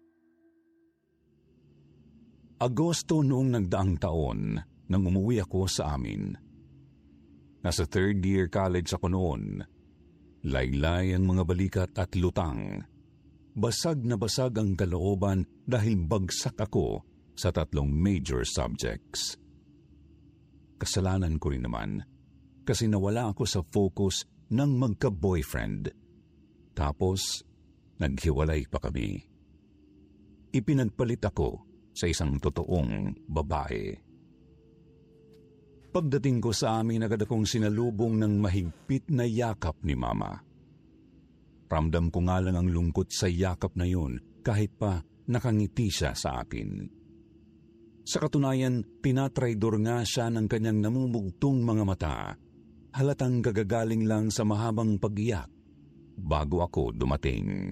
Agosto noong nagdaang taon nang umuwi ako sa amin. Nasa third year college ako noon. Laylay ang mga balikat at lutang. Basag na basag ang kalooban dahil bagsak ako sa tatlong major subjects. Kasalanan ko rin naman kasi nawala ako sa focus ng magka-boyfriend. Tapos, naghiwalay pa kami. Ipinagpalit ako sa isang totoong babae. Pagdating ko sa amin, agad akong sinalubong ng mahigpit na yakap ni Mama. Ramdam ko nga lang ang lungkot sa yakap na yun kahit pa nakangiti siya sa akin. Sa katunayan, tinatraydor nga siya ng kanyang namumugtong mga mata. Halatang gagagaling lang sa mahabang pag-iyak bago ako dumating.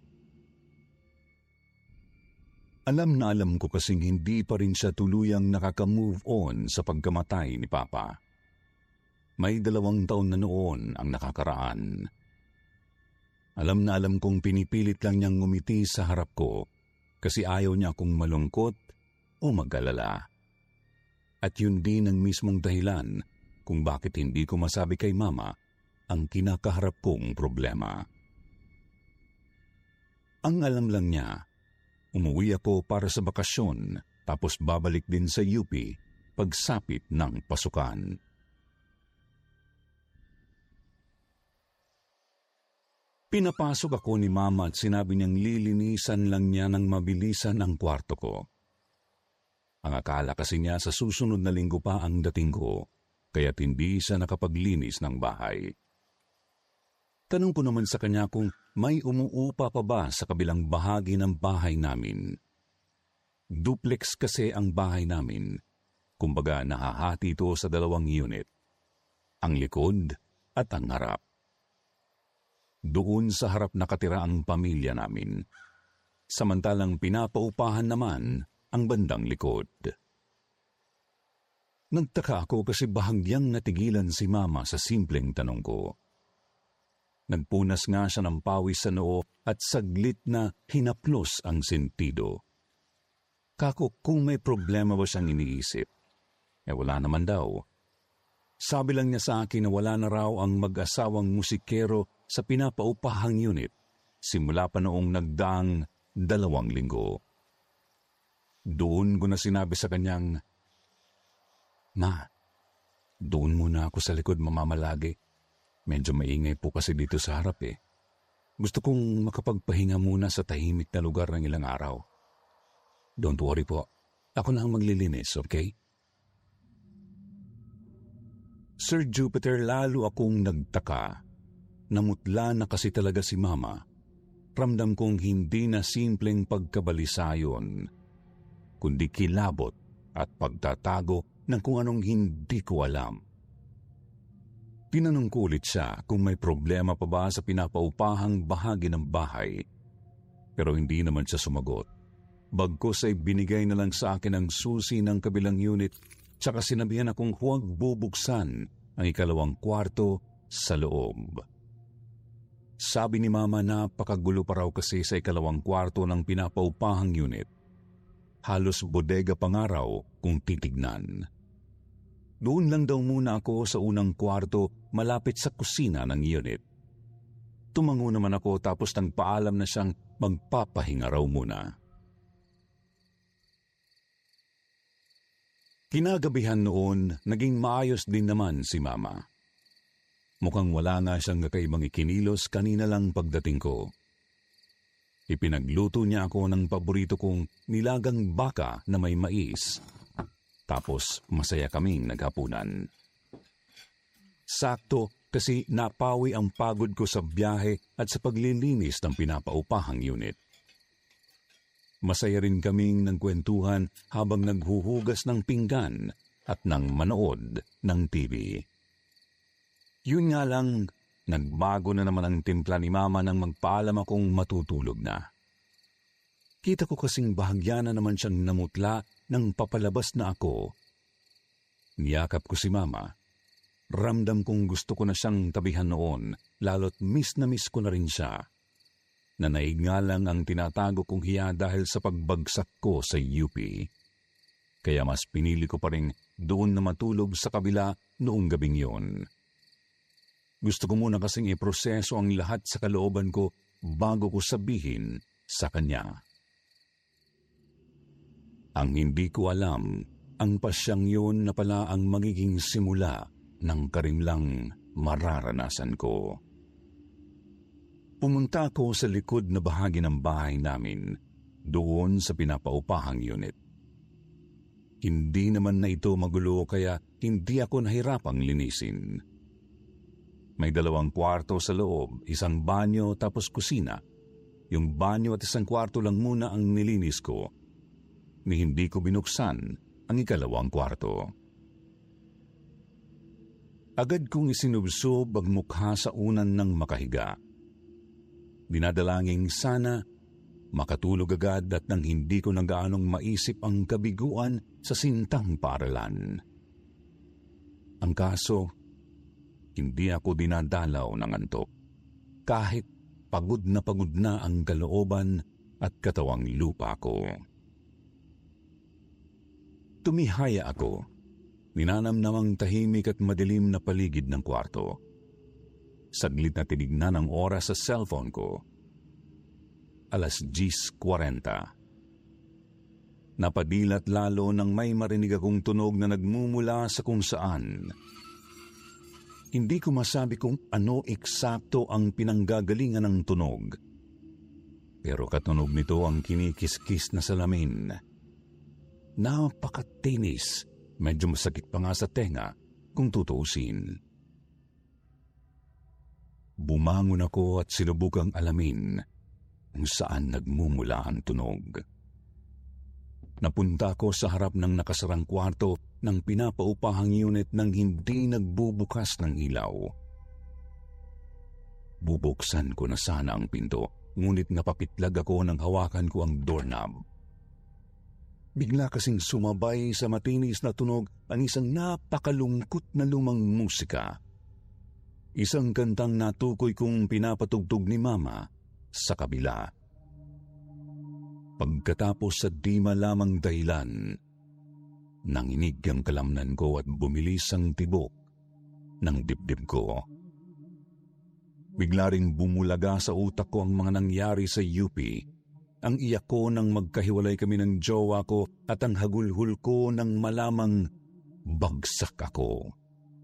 Alam na alam ko kasing hindi pa rin siya tuluyang nakaka-move on sa pagkamatay ni Papa. May dalawang taon na noon ang nakakaraan. Alam na alam kong pinipilit lang niyang ngumiti sa harap ko kasi ayaw niya akong malungkot o mag-alala. At yun din ang mismong dahilan kung bakit hindi ko masabi kay Mama ang kinakaharap kong problema. Ang alam lang niya, umuwi ako para sa bakasyon tapos babalik din sa U P pagsapit ng pasukan. Pinapasok ako ni Mama at sinabi niyang lilinisan lang niya ng mabilisan ang kwarto ko. Ang akala kasi niya sa susunod na linggo pa ang dating ko, kaya't hindi siya nakapaglinis ng bahay. Tanong ko naman sa kanya kung may umuupa pa ba sa kabilang bahagi ng bahay namin. Duplex kasi ang bahay namin. Kumbaga nahahati ito sa dalawang unit. Ang likod at ang harap. Doon sa harap nakatira ang pamilya namin. Samantalang pinapaupahan naman ang bandang likod. Nagtaka ako kasi bahagyang natigilan si Mama sa simpleng tanong ko. Nagpunas nga siya ng pawis sa noo at saglit na hinaplos ang sentido. Kako kung may problema ba siyang iniisip. Eh wala naman daw. Sabi lang niya sa akin na wala na raw ang mag-asawang musikero sa pinapaupahang unit simula pa noong nagdaang dalawang linggo. Doon ko na sinabi sa kanyang, Ma, Doon muna ako sa likod mamamalagi. Medyo maingay po kasi dito sa harap eh. Gusto kong makapagpahinga muna sa tahimik na lugar ng ilang araw. Don't worry po. Ako na ang maglilinis, okay? Sir Jupiter, lalo akong nagtaka. Namutla na kasi talaga si Mama. Ramdam kong hindi na simpleng pagkabalisa yun, kundi kilabot at pagtatago ng kung anong hindi ko alam. Tinanong ko ulit siya kung may problema pa ba sa pinapaupahang bahagi ng bahay. Pero hindi naman siya sumagot. Bagkus ay binigay na lang sa akin ang susi ng kabilang unit tsaka sinabihan akong huwag bubuksan ang ikalawang kwarto sa loob. Sabi ni Mama napakagulo pa raw kasi sa ikalawang kwarto ng pinapaupahang unit. Halos bodega pa nga raw kung titignan. Doon lang daw muna ako sa unang kwarto malapit sa kusina ng unit. Tumango naman ako tapos nagpaalam na siyang magpapahinga raw muna. Kinagabihan noon, naging maayos din naman si Mama. Mukhang wala nga siyang kakaibang ikinilos kanina lang pagdating ko. Ipinagluto niya ako ng paborito kong nilagang baka na may mais. Tapos masaya kaming naghapunan. Sakto kasi napawi ang pagod ko sa biyahe at sa paglilinis ng pinapaupahang unit. Masaya rin kaming nagkwentuhan habang naghuhugas ng pinggan at nang manood ng T V. Yun nga lang, nagbago na naman ang timpla ni Mama nang magpaalam akong matutulog na. Kita ko kasing bahagya na naman siyang namutla nang papalabas na ako. Niyakap ko si Mama. Ramdam kong gusto ko na siyang tabihan noon, lalo't miss na miss ko na rin siya. Nanaig nga lang ang tinatago kong hiya dahil sa pagbagsak ko sa U P. Kaya mas pinili ko pa rin doon na matulog sa kabila noong gabing yon. Gusto ko muna kasing iproseso ang lahat sa kalooban ko bago ko sabihin sa kanya. Ang hindi ko alam, ang pasyang yun na pala ang magiging simula ng karimlang mararanasan ko. Pumunta ako sa likod na bahagi ng bahay namin, doon sa pinapaupahang unit. Hindi naman na ito magulo kaya hindi ako nahirapang linisin. May dalawang kwarto sa loob, isang banyo tapos kusina. Yung banyo at isang kwarto lang muna ang nilinis ko. Ni hindi ko binuksan ang ikalawang kwarto. Agad kong isinubsob ang mukha sa unan ng makahiga. Dinadalangin sana makatulog agad at nang hindi ko na gaanong maisip ang kabiguan sa sintang paaralan. Ang kaso, hindi ako dinadalaw ng antok, kahit pagod na pagod na ang kalooban at katawang lupa ko. Tumihaya ako, ninanamnamang tahimik at madilim na paligid ng kwarto. Saglit na tinignan ang oras sa cellphone ko. Alas diyes kwarenta. Napadilat lalo nang may marinig akong tunog na nagmumula sa kung saan. Hindi ko masabi kung ano eksakto ang pinanggagalingan ng tunog. Pero katunog nito ang kinikis-kis na salamin. Napakatinis, medyo masakit pa nga sa tenga kung tutuusin. Bumangon ako at sinubukang alamin kung saan nagmumula ang tunog. Napunta ako sa harap ng nakasarang kwarto ng pinapaupahang unit nang hindi nagbubukas ng ilaw. Bubuksan ko na sana ang pinto, ngunit napapitlag ako nang hawakan ko ang doorknob. Bigla kasing sumabay sa matinis na tunog ang isang napakalungkot na lumang musika. Isang kantang natukoy kong pinapatugtog ni Mama sa kabila. Pagkatapos sa di malamang dahilan, nanginig ang kalamnan ko at bumilis ang tibok ng dibdib ko. Bigla ring bumulaga sa utak ko ang mga nangyari sa U P, ang iyak ko nang magkahiwalay kami ng jowa ko at ang hagulhul ko nang malamang bagsak ako.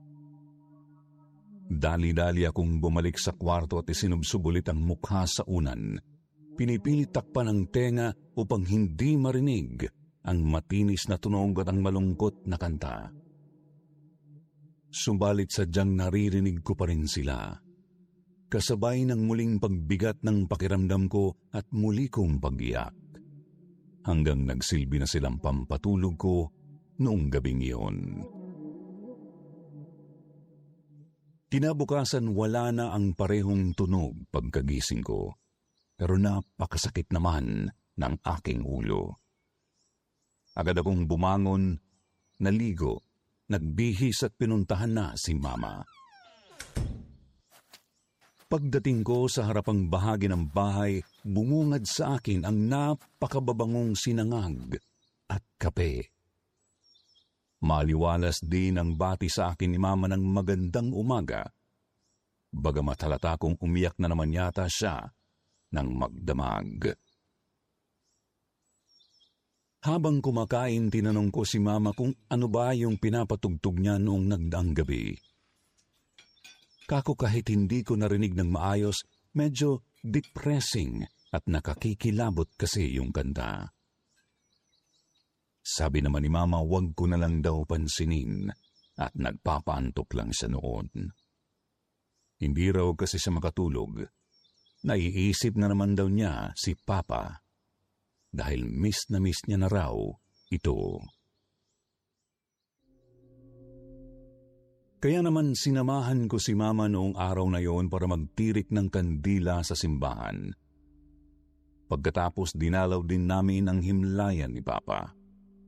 Dali-dali akong bumalik sa kwarto at isinubsob ulit ang mukha sa unan. Pinipilit takpan ang tenga upang hindi marinig ang matinis na tunog at ang malungkot na kanta. Subalit sadyang naririnig ko pa rin sila. Kasabay ng muling pagbigat ng pakiramdam ko at muli kong pag-iyak. Hanggang nagsilbi na silang pampatulog ko noong gabing iyon. Kinabukasan wala na ang parehong tunog pagkagising ko, pero napakasakit naman ng aking ulo. Agad akong bumangon, naligo, nagbihis at pinuntahan na si Mama. Pagdating ko sa harapang bahagi ng bahay, bumungad sa akin ang napakababangong sinangag at kape. Maliwalas din ang bati sa akin ni Mama ng magandang umaga. Bagamat halata kong umiyak na naman yata siya ng magdamag. Habang kumakain, tinanong ko si Mama kung ano ba yung pinapatugtog niya noong nagdaang gabi. Kako kahit hindi ko narinig ng maayos, medyo depressing at nakakikilabot kasi yung kanta. Sabi naman ni Mama, wag ko na lang daw pansinin at nagpapaantok lang siya noon. Hindi raw kasi siya makatulog. Naiisip na naman daw niya si Papa dahil miss na miss niya na raw ito. Kaya naman sinamahan ko si Mama noong araw na yon para magtirik ng kandila sa simbahan. Pagkatapos dinalaw din namin ang himlayan ni Papa.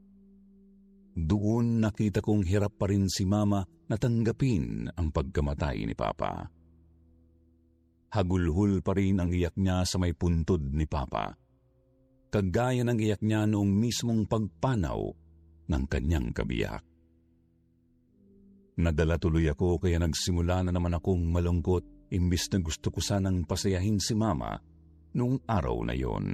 Doon nakita kong hirap pa rin si Mama na tanggapin ang pagkamatay ni Papa. Hagulhul pa rin ang iyak niya sa may puntod ni Papa. Kagaya ng iyak niya noong mismong pagpanaw ng kanyang kabiyak. Nadala tuloy ako kaya nagsimula na naman akong malungkot imbis na gusto ko sanang pasayahin si Mama noong araw na yon.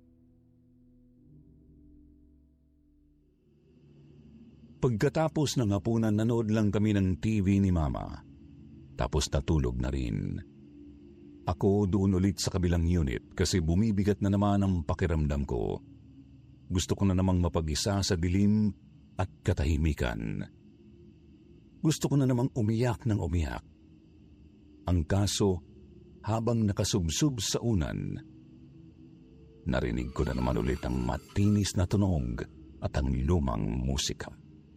Pagkatapos ng hapunan, nanood lang kami ng T V ni Mama. Tapos natulog na rin. Ako doon ulit sa kabilang unit kasi bumibigat na naman ang pakiramdam ko. Gusto ko na namang mapag-isa sa dilim at katahimikan. Gusto ko na namang umiyak ng umiyak. Ang kaso, habang nakasubsub sa unan, narinig ko na naman ulit ang matinis na tunog at ang lumang musika.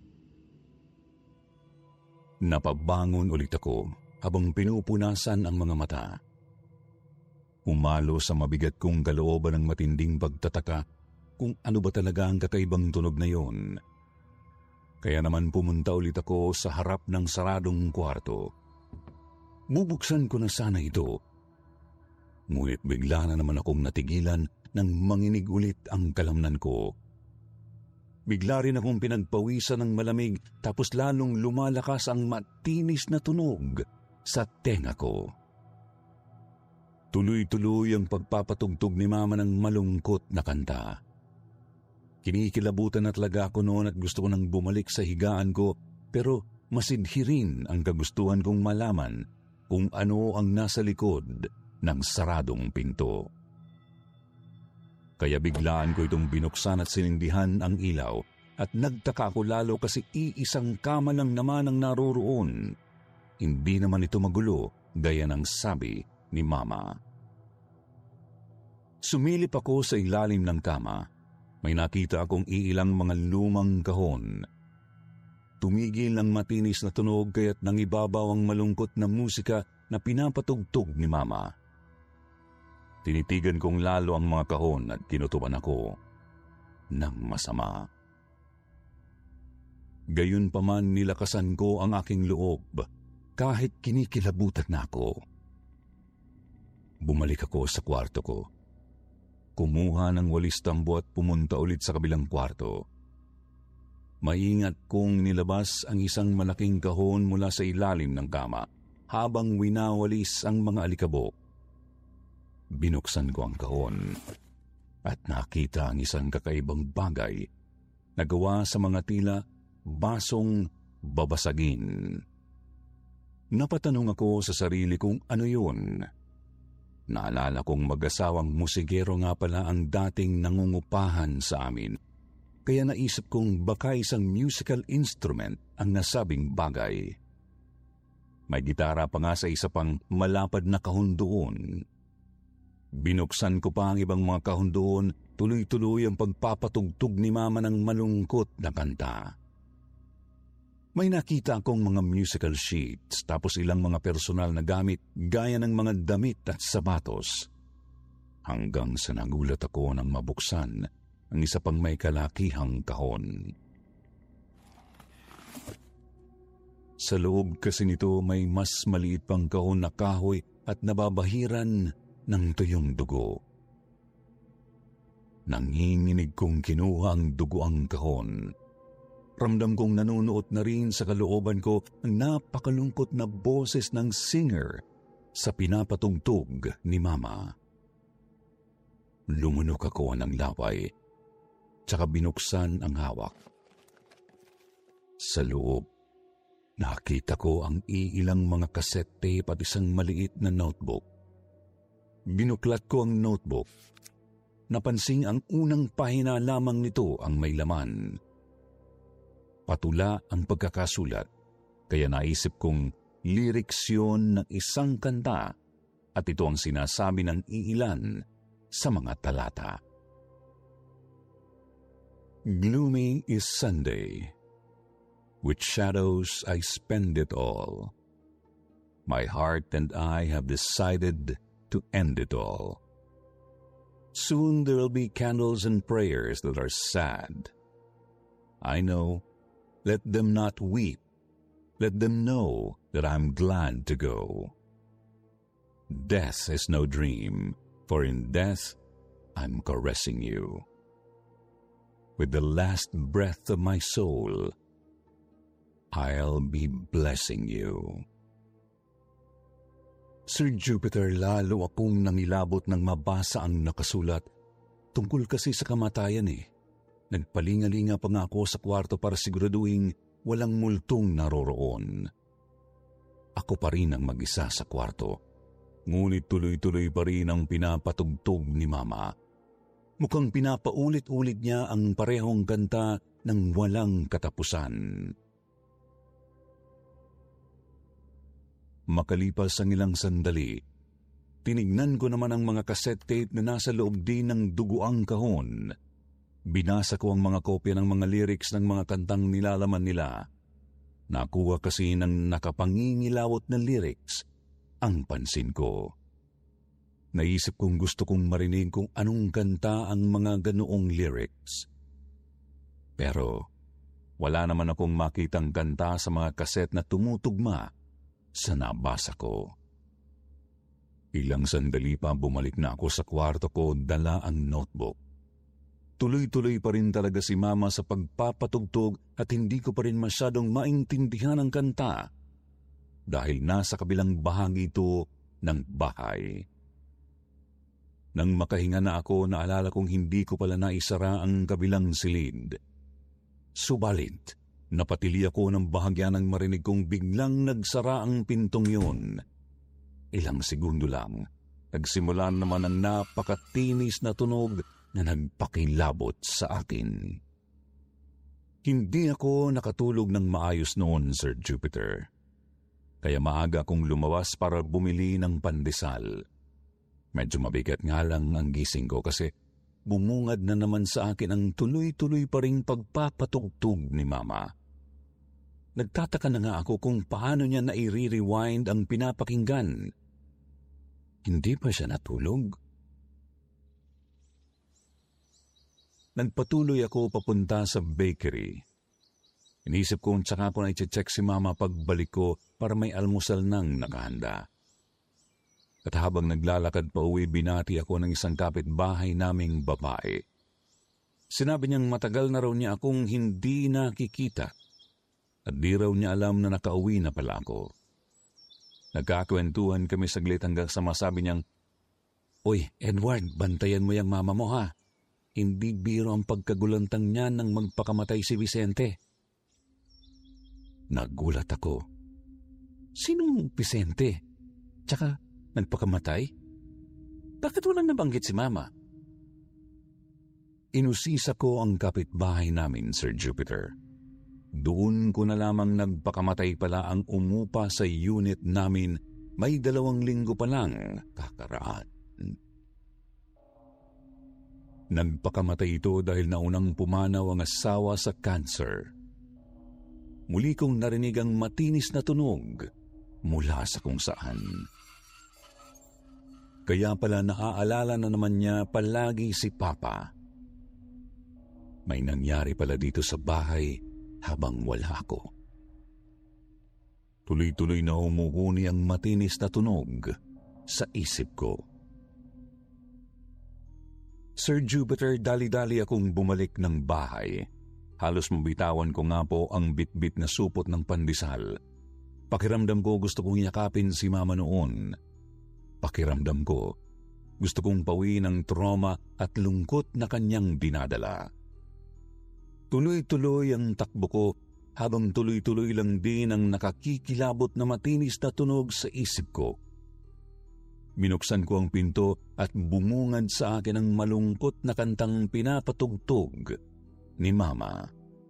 Napabangon ulit ako habang pinupunasan ang mga mata. Umalo sa mabigat kong kalooban ng matinding pagtataka kung ano ba talaga ang kakaibang tunog na yon. Kaya naman pumunta ulit ako sa harap ng saradong kwarto. Bubuksan ko na sana ito. Ngunit bigla na naman akong natigilan nang manginig ulit ang kalamnan ko. Bigla rin akong pinagpawisan ng malamig tapos lalong lumalakas ang matinis na tunog sa tenga ko. Tuloy-tuloy ang pagpapatugtog ni Mama ng malungkot na kanta. Kinikilabutan na talaga ako noon at gusto ko nang bumalik sa higaan ko pero masidhi rin ang kagustuhan kong malaman kung ano ang nasa likod ng saradong pinto. Kaya biglaan ko itong binuksan at sinindihan ang ilaw at nagtaka ako lalo kasi iisang kama lang naman ang naroroon. Hindi naman ito magulo gaya ng sabi ni Mama. Sumilip ako sa ilalim ng kama. May nakita akong iilang mga lumang kahon. Tumigil ang matinis na tunog kaya't nangibabaw ang malungkot na musika na pinapatugtog ni Mama. Tinitigan kong lalo ang mga kahon at kinutuban ako ng masama. Gayunpaman nilakasan ko ang aking loob kahit kinikilabutan na ako. Bumalik ako sa kwarto ko. Kumuha ng walis tambo at pumunta ulit sa kabilang kwarto. Maingat kong nilabas ang isang malaking kahon mula sa ilalim ng kama habang winawalis ang mga alikabok. Binuksan ko ang kahon at nakita ang isang kakaibang bagay na gawa sa mga tila basong babasagin. Napatanong ako sa sarili kung ano yun. Naalala kong mag-asawang musikero nga pala ang dating nangungupahan sa amin. Kaya naisip kong baka isang musical instrument ang nasabing bagay. May gitara pa nga sa isa pang malapad na kahon doon. Binuksan ko pa ang ibang mga kahon doon, tuloy-tuloy ang pagpapatugtog ni Mama ng malungkot na kanta. May nakita akong mga musical sheets tapos ilang mga personal na gamit gaya ng mga damit at sapatos. Hanggang sa nagulat ako nang mabuksan ang isa pang may kalakihang kahon. Sa loob kasi nito may mas maliit pang kahon na kahoy at nababahiran ng tuyong dugo. Nanginginig kong kinuha ang dugo ang kahon. Ramdam kong nanunuot na rin sa kalooban ko ang napakalungkot na boses ng singer sa pinapatugtog ni Mama. Lumunok ako ng laway, tsaka binuksan ang hawak. Sa loob, nakita ko ang iilang mga cassette tape at isang maliit na notebook. Binuklat ko ang notebook. Napansing ang unang pahina lamang nito ang may laman. Patula ang pagkakasulat, kaya naisip kong lyrics yun ng isang kanta at ito ang sinasabi ng iilan sa mga talata. Gloomy is Sunday. With shadows I spend it all. My heart and I have decided to end it all. Soon there will be candles and prayers that are sad. I know. Let them not weep. Let them know that I'm glad to go. Death is no dream, for in death I'm caressing you. With the last breath of my soul, I'll be blessing you. Sir Jupiter, lalo akong nangilabot nang mabasa ang nakasulat. Tungkol kasi sa kamatayan eh. Nagpalingalinga pa nga ako sa kwarto para siguraduhin walang multong naroroon. Ako pa rin ang mag-isa sa kwarto. Ngunit tuloy-tuloy pa rin ang pinapatugtog ni Mama. Mukhang pinapaulit-ulit niya ang parehong kanta ng walang katapusan. Makalipas ang ilang sandali, tinignan ko naman ang mga cassette tape na nasa loob din ng duguang kahon. Binasa ko ang mga kopya ng mga lyrics ng mga kantang nilalaman nila. Nakuha kasi ng nakapangingilawot na lyrics ang pansin ko. Naisip kong gusto kong marinig kung anong kanta ang mga ganoong lyrics. Pero wala naman akong makitang kanta sa mga kaset na tumutugma sa nabasa ko. Ilang sandali pa bumalik na ako sa kwarto ko, dala ang notebook. Tuloy-tuloy pa rin talaga si Mama sa pagpapatugtog at hindi ko pa rin masyadong maintindihan ang kanta dahil nasa kabilang bahagi ito ng bahay. Nang makahinga na ako, naalala kong hindi ko pala naisara ang kabilang silid. Subalit, napatili ako ng bahagya nang marinig kong biglang nagsara ang pintong yun. Ilang segundo lang, nagsimula naman ang napakatinis na tunog na nagpakilabot sa akin. Hindi ako nakatulog ng maayos noon, Sir Jupiter. Kaya maaga akong lumawas para bumili ng pandesal. Medyo mabigat nga lang ang gising ko kasi bumungad na naman sa akin ang tuloy-tuloy pa ring pagpapatugtog ni Mama. Nagtataka na nga ako kung paano niya nai-rewind ang pinapakinggan. Hindi pa siya natulog? Nagpatuloy ako papunta sa bakery. Inisip ko tsaka ko na i-check si Mama pagbalik ko para may almusal nang nakahanda. At habang naglalakad pa uwi, binati ako ng isang kapitbahay naming babae. Sinabi niyang matagal na raw niya akong hindi nakikita at di raw niya alam na nakauwi na pala ako. Nagkakwentuhan kami saglit hanggang sa masabi niyang, "Uy, Edward, bantayan mo yung mama mo ha. Hindi biro ang pagkagulantang niya nang magpakamatay si Vicente." Nagulat ako. Sinong Vicente? Tsaka nagpakamatay? Bakit walang nabanggit si Mama? Inusisa ko ang kapitbahay namin, Sir Jupiter. Doon ko na lamang nagpakamatay pala ang umupa sa unit namin may dalawang linggo pa lang kakaraan. Nagpakamatay ito dahil naunang pumanaw ang asawa sa cancer. Muli kong narinig ang matinis na tunog mula sa kung saan. Kaya pala naaalala na naman niya palagi si Papa. May nangyari pala dito sa bahay habang wala ako. Tuloy-tuloy na humuhuni ang matinis na tunog sa isip ko. Sir Jupiter, dali-dali akong bumalik ng bahay. Halos mabitawan ko nga po ang bit-bit na supot ng pandesal. Pakiramdam ko gusto kong yakapin si Mama noon. Pakiramdam ko gusto kong pawiin ang trauma at lungkot na kanyang dinadala. Tuloy-tuloy ang takbo ko habang tuloy-tuloy lang din ang nakakikilabot na matinis na tunog sa isip ko. Binuksan ko ang pinto at bumungad sa akin ang malungkot na kantang pinapatugtog ni Mama.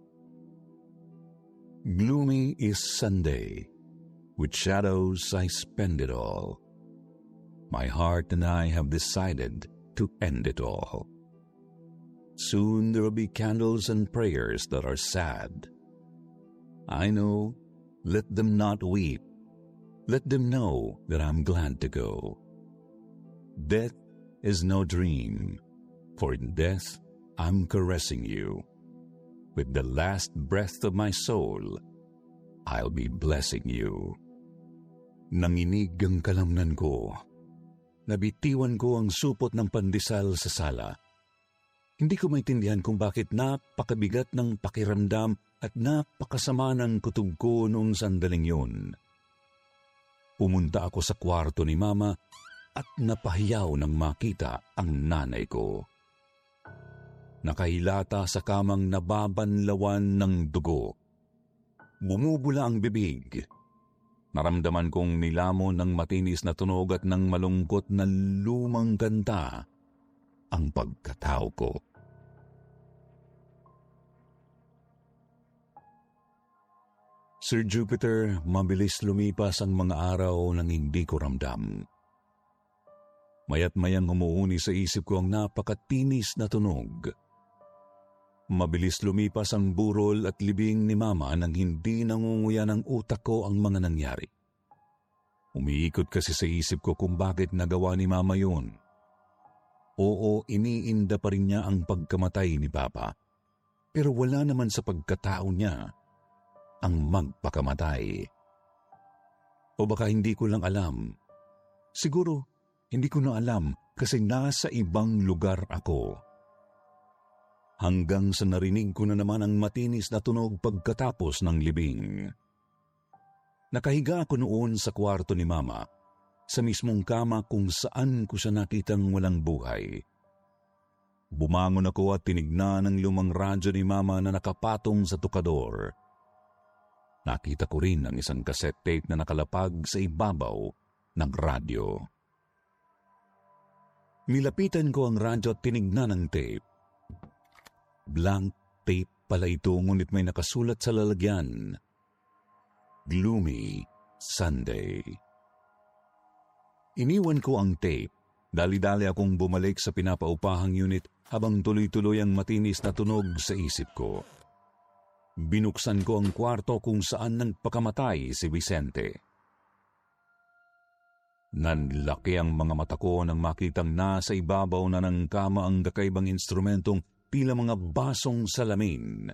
Gloomy is Sunday, with shadows I spend it all. My heart and I have decided to end it all. Soon there will be candles and prayers that are sad. I know, let them not weep. Let them know that I'm glad to go. Death is no dream, for in death I'm caressing you. With the last breath of my soul, I'll be blessing you. Nanginig ang kalamnan ko. Nabitiwan ko ang supot ng pandesal sa sala. Hindi ko maintindihan kung bakit napakabigat ng pakiramdam at napakasama ng kutob ko noong sandaling yun. Pumunta ako sa kwarto ni Mama at napahiyaw nang makita ang nanay ko. Nakahilata sa kamang nababanlawan ng dugo. Bumubula ang bibig. Naramdaman kong nilamon ng matinis na tunog at ng malungkot na lumang kanta ang pagkatao ko. Sir Jupiter, mabilis lumipas ang mga araw nang hindi ko ramdam. Maya't mayang humuuni sa isip ko ang napakatinis na tunog. Mabilis lumipas ang burol at libing ni Mama nang hindi nangunguya ng utak ko ang mga nangyari. Umiikot kasi sa isip ko kung bakit nagawa ni Mama yun. Oo, iniinda pa rin niya ang pagkamatay ni Papa. Pero wala naman sa pagkatao niya ang magpakamatay. O baka hindi ko lang alam. Siguro, hindi ko na alam kasi nasa ibang lugar ako. Hanggang sa narinig ko na naman ang matinis na tunog pagkatapos ng libing. Nakahiga ako noon sa kwarto ni Mama, sa mismong kama kung saan ko siya nakitang walang buhay. Bumangon ako at tinignan ang lumang radyo ni Mama na nakapatong sa tukador. Nakita ko rin ang isang cassette tape na nakalapag sa ibabaw ng radyo. Nilapitan ko ang radyo at tinignan ang tape. Blank tape pala ito, ngunit may nakasulat sa lalagyan. Gloomy Sunday. Iniwan ko ang tape. Dali-dali akong bumalik sa pinapaupahang unit habang tuloy-tuloy ang matinis na tunog sa isip ko. Binuksan ko ang kwarto kung saan nagpakamatay si Vicente. Nanlaki ang mga mata ko nang makitang nasa ibabaw na ng kama ang kakaibang instrumentong tila mga basong salamin.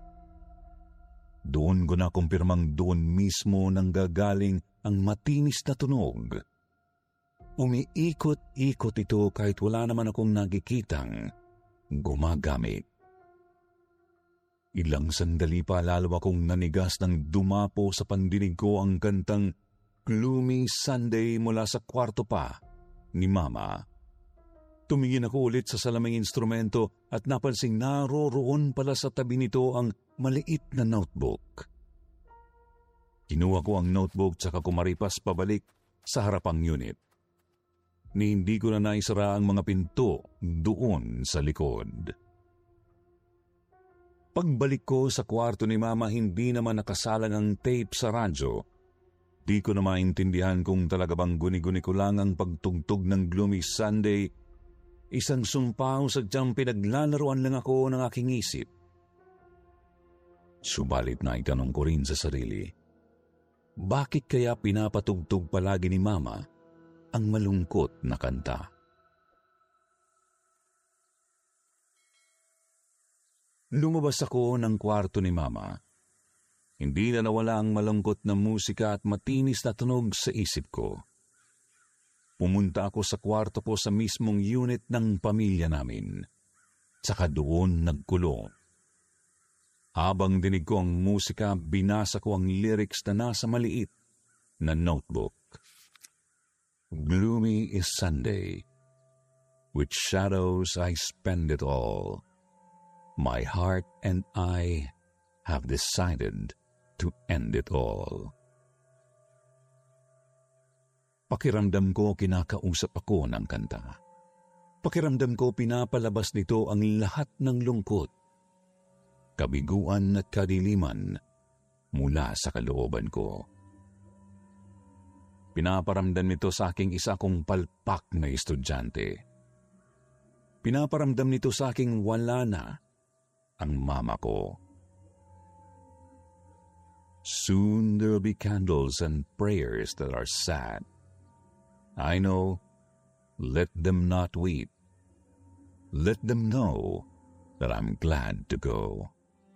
Doon ko na kumpirmang doon mismo nang gagaling ang matinis na tunog. Umiikot-ikot ito kahit wala naman akong nakikitang gumagamit. Ilang sandali pa lalo akong nanigas nang dumapo sa pandinig ko ang kantang Gloomy Sunday mula sa kwarto pa ni Mama. Tumingin ako ulit sa salaming instrumento at napansing naroroon pala sa tabi nito ang maliit na notebook. Kinuha ko ang notebook tsaka kumaripas pabalik sa harapang unit. Ni hindi ko na naisara ang mga pinto doon sa likod. Pagbalik ko sa kwarto ni Mama, hindi naman nakasalang ang tape sa radyo. Di ko na maintindihan kung talaga bang guni-guni ko lang ang pagtugtog ng Gloomy Sunday. Isang sumpaw sadyang pinaglalaroan lang ako ng aking isip. Subalit na itanong ko rin sa sarili, bakit kaya pinapatugtog palagi ni Mama ang malungkot na kanta? Lumabas ako ng kwarto ni Mama. Hindi na nawala ang malungkot na musika at matinis na tunog sa isip ko. Pumunta ako sa kwarto ko sa mismong unit ng pamilya namin. Tsaka doon nagkulong. Habang dinig ko ang musika, binasa ko ang lyrics na nasa maliit na notebook. Gloomy is Sunday. With shadows I spend it all. My heart and I have decided to end it all. Pakiramdam ko kinakausap ako ng kanta. Pakiramdam ko pinapalabas nito ang lahat ng lungkot, kabiguan at kadiliman mula sa kalooban ko. Pinaparamdam nito sa aking isa kong palpak na estudyante. Pinaparamdam nito sa aking wala na ang mama ko. Soon there will be candles and prayers that are sad. I know, let them not weep. Let them know that I'm glad to go.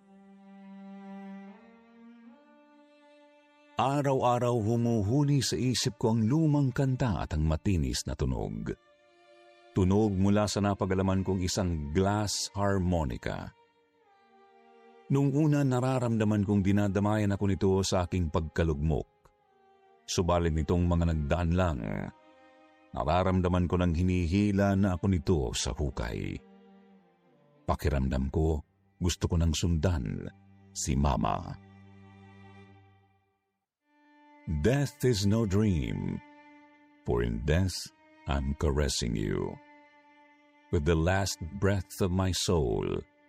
Araw-araw humuhuni sa isip ko ang lumang kanta at ang matinis na tunog. Tunog mula sa napagalaman kong isang glass harmonica. Noong una nararamdaman kong dinadamayan ako nito sa aking pagkalugmok. Subalit nitong mga nagdaan lang, nararamdaman ko ng hinihila na ako nito sa hukay. Pakiramdam ko, gusto ko nang sundan si Mama. Death is no dream, for in death I'm caressing you. With the last breath of my soul,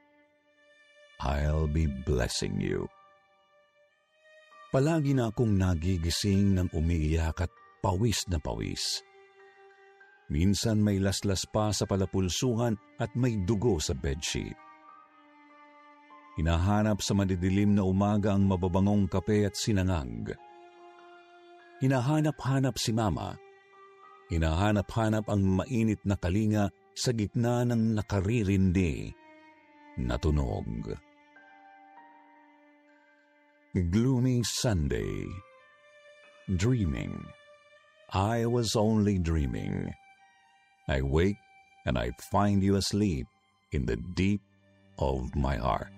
I'll be blessing you. Palagi na akong nagigising ng umiiyak at pawis na pawis. Minsan may laslas pa sa palapulsuhan at may dugo sa bedsheet. Hinahanap sa madidilim na umaga ang mababangong kape at sinangag. Hinahanap-hanap si Mama. Hinahanap-hanap ang mainit na kalinga sa gitna ng nakaririndi na tunog. Gloomy Sunday. Dreaming. I was only dreaming. I wake and I find you asleep in the deep of my heart.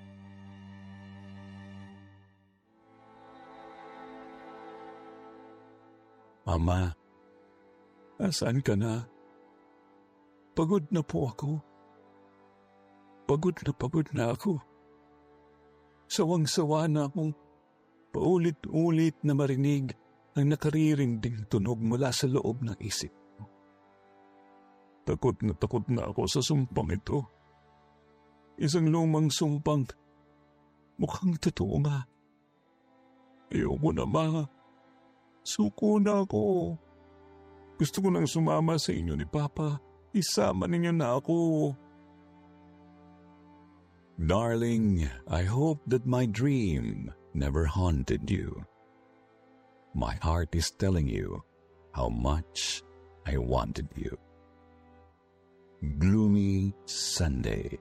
Mama, asan ka na? Pagod na po ako. Pagod na pagod na ako. Sawang-sawa na akong paulit-ulit na marinig ang nakaririnding tunog mula sa loob ng isip ko. Takot na takot na ako sa sumpang ito. Isang lumang sumpang mukhang totoo nga. Ayoko na, Ma. Suko na ako. Gusto ko nang sumama sa inyo ni Papa. Isama ninyo na ako. Darling, I hope that my dream never haunted you. My heart is telling you how much I wanted you. Gloomy Sunday.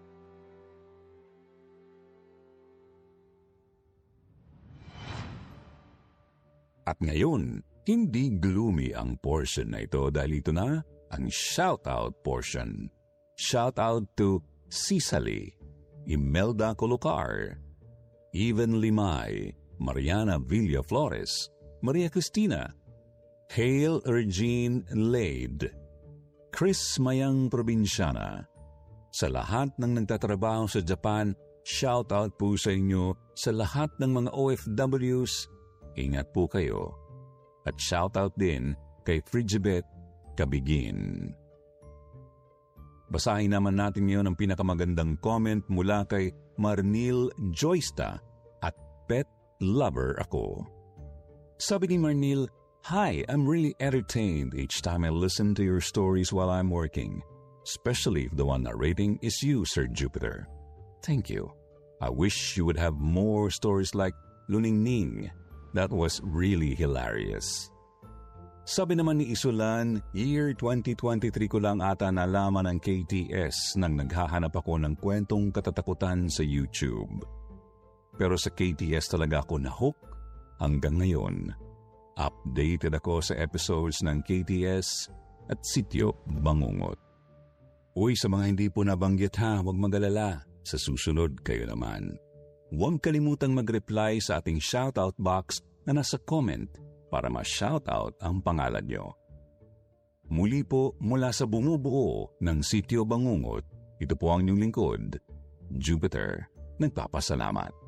At ngayon, hindi gloomy ang portion na ito dahil ito na ang shoutout portion. Shoutout to Cicely, Imelda Colocar, Even Limay, Mariana Villaflores, Maria Cristina, Hale Regine Lade, Chris Mayang Probinsyana. Sa lahat ng nagtatrabaho sa Japan, shoutout po sa inyo. Sa lahat ng mga O F Ws, Ingat po kayo. At shoutout din kay Frigibet Kabigin. Basahin naman natin ngayon ang pinakamagandang comment mula kay Marnil Joysta at Pet Lover Ako. Sabi ni Marnil, "Hi, I'm really entertained each time I listen to your stories while I'm working, especially if the one narrating is you, Sir Jupiter. Thank you. I wish you would have more stories like Luning Ning. That was really hilarious." Sabi naman ni Isulan, year twenty twenty-three ko lang ata nalaman ang K T S nang naghahanap ako ng kwentong katatakutan sa YouTube. Pero sa K T S talaga ako nahook hanggang ngayon. Updated ako sa episodes ng K T S at Sityo Bangungot. Uy, sa mga hindi po nabanggit ha, huwag magalala. Sa susunod kayo naman. Huwag kalimutang mag-reply sa ating shoutout box na nasa comment para ma-shoutout ang pangalan nyo. Muli po mula sa bumubuo ng Sityo Bangungot, ito po ang inyong lingkod, Jupiter, nagpapasalamat.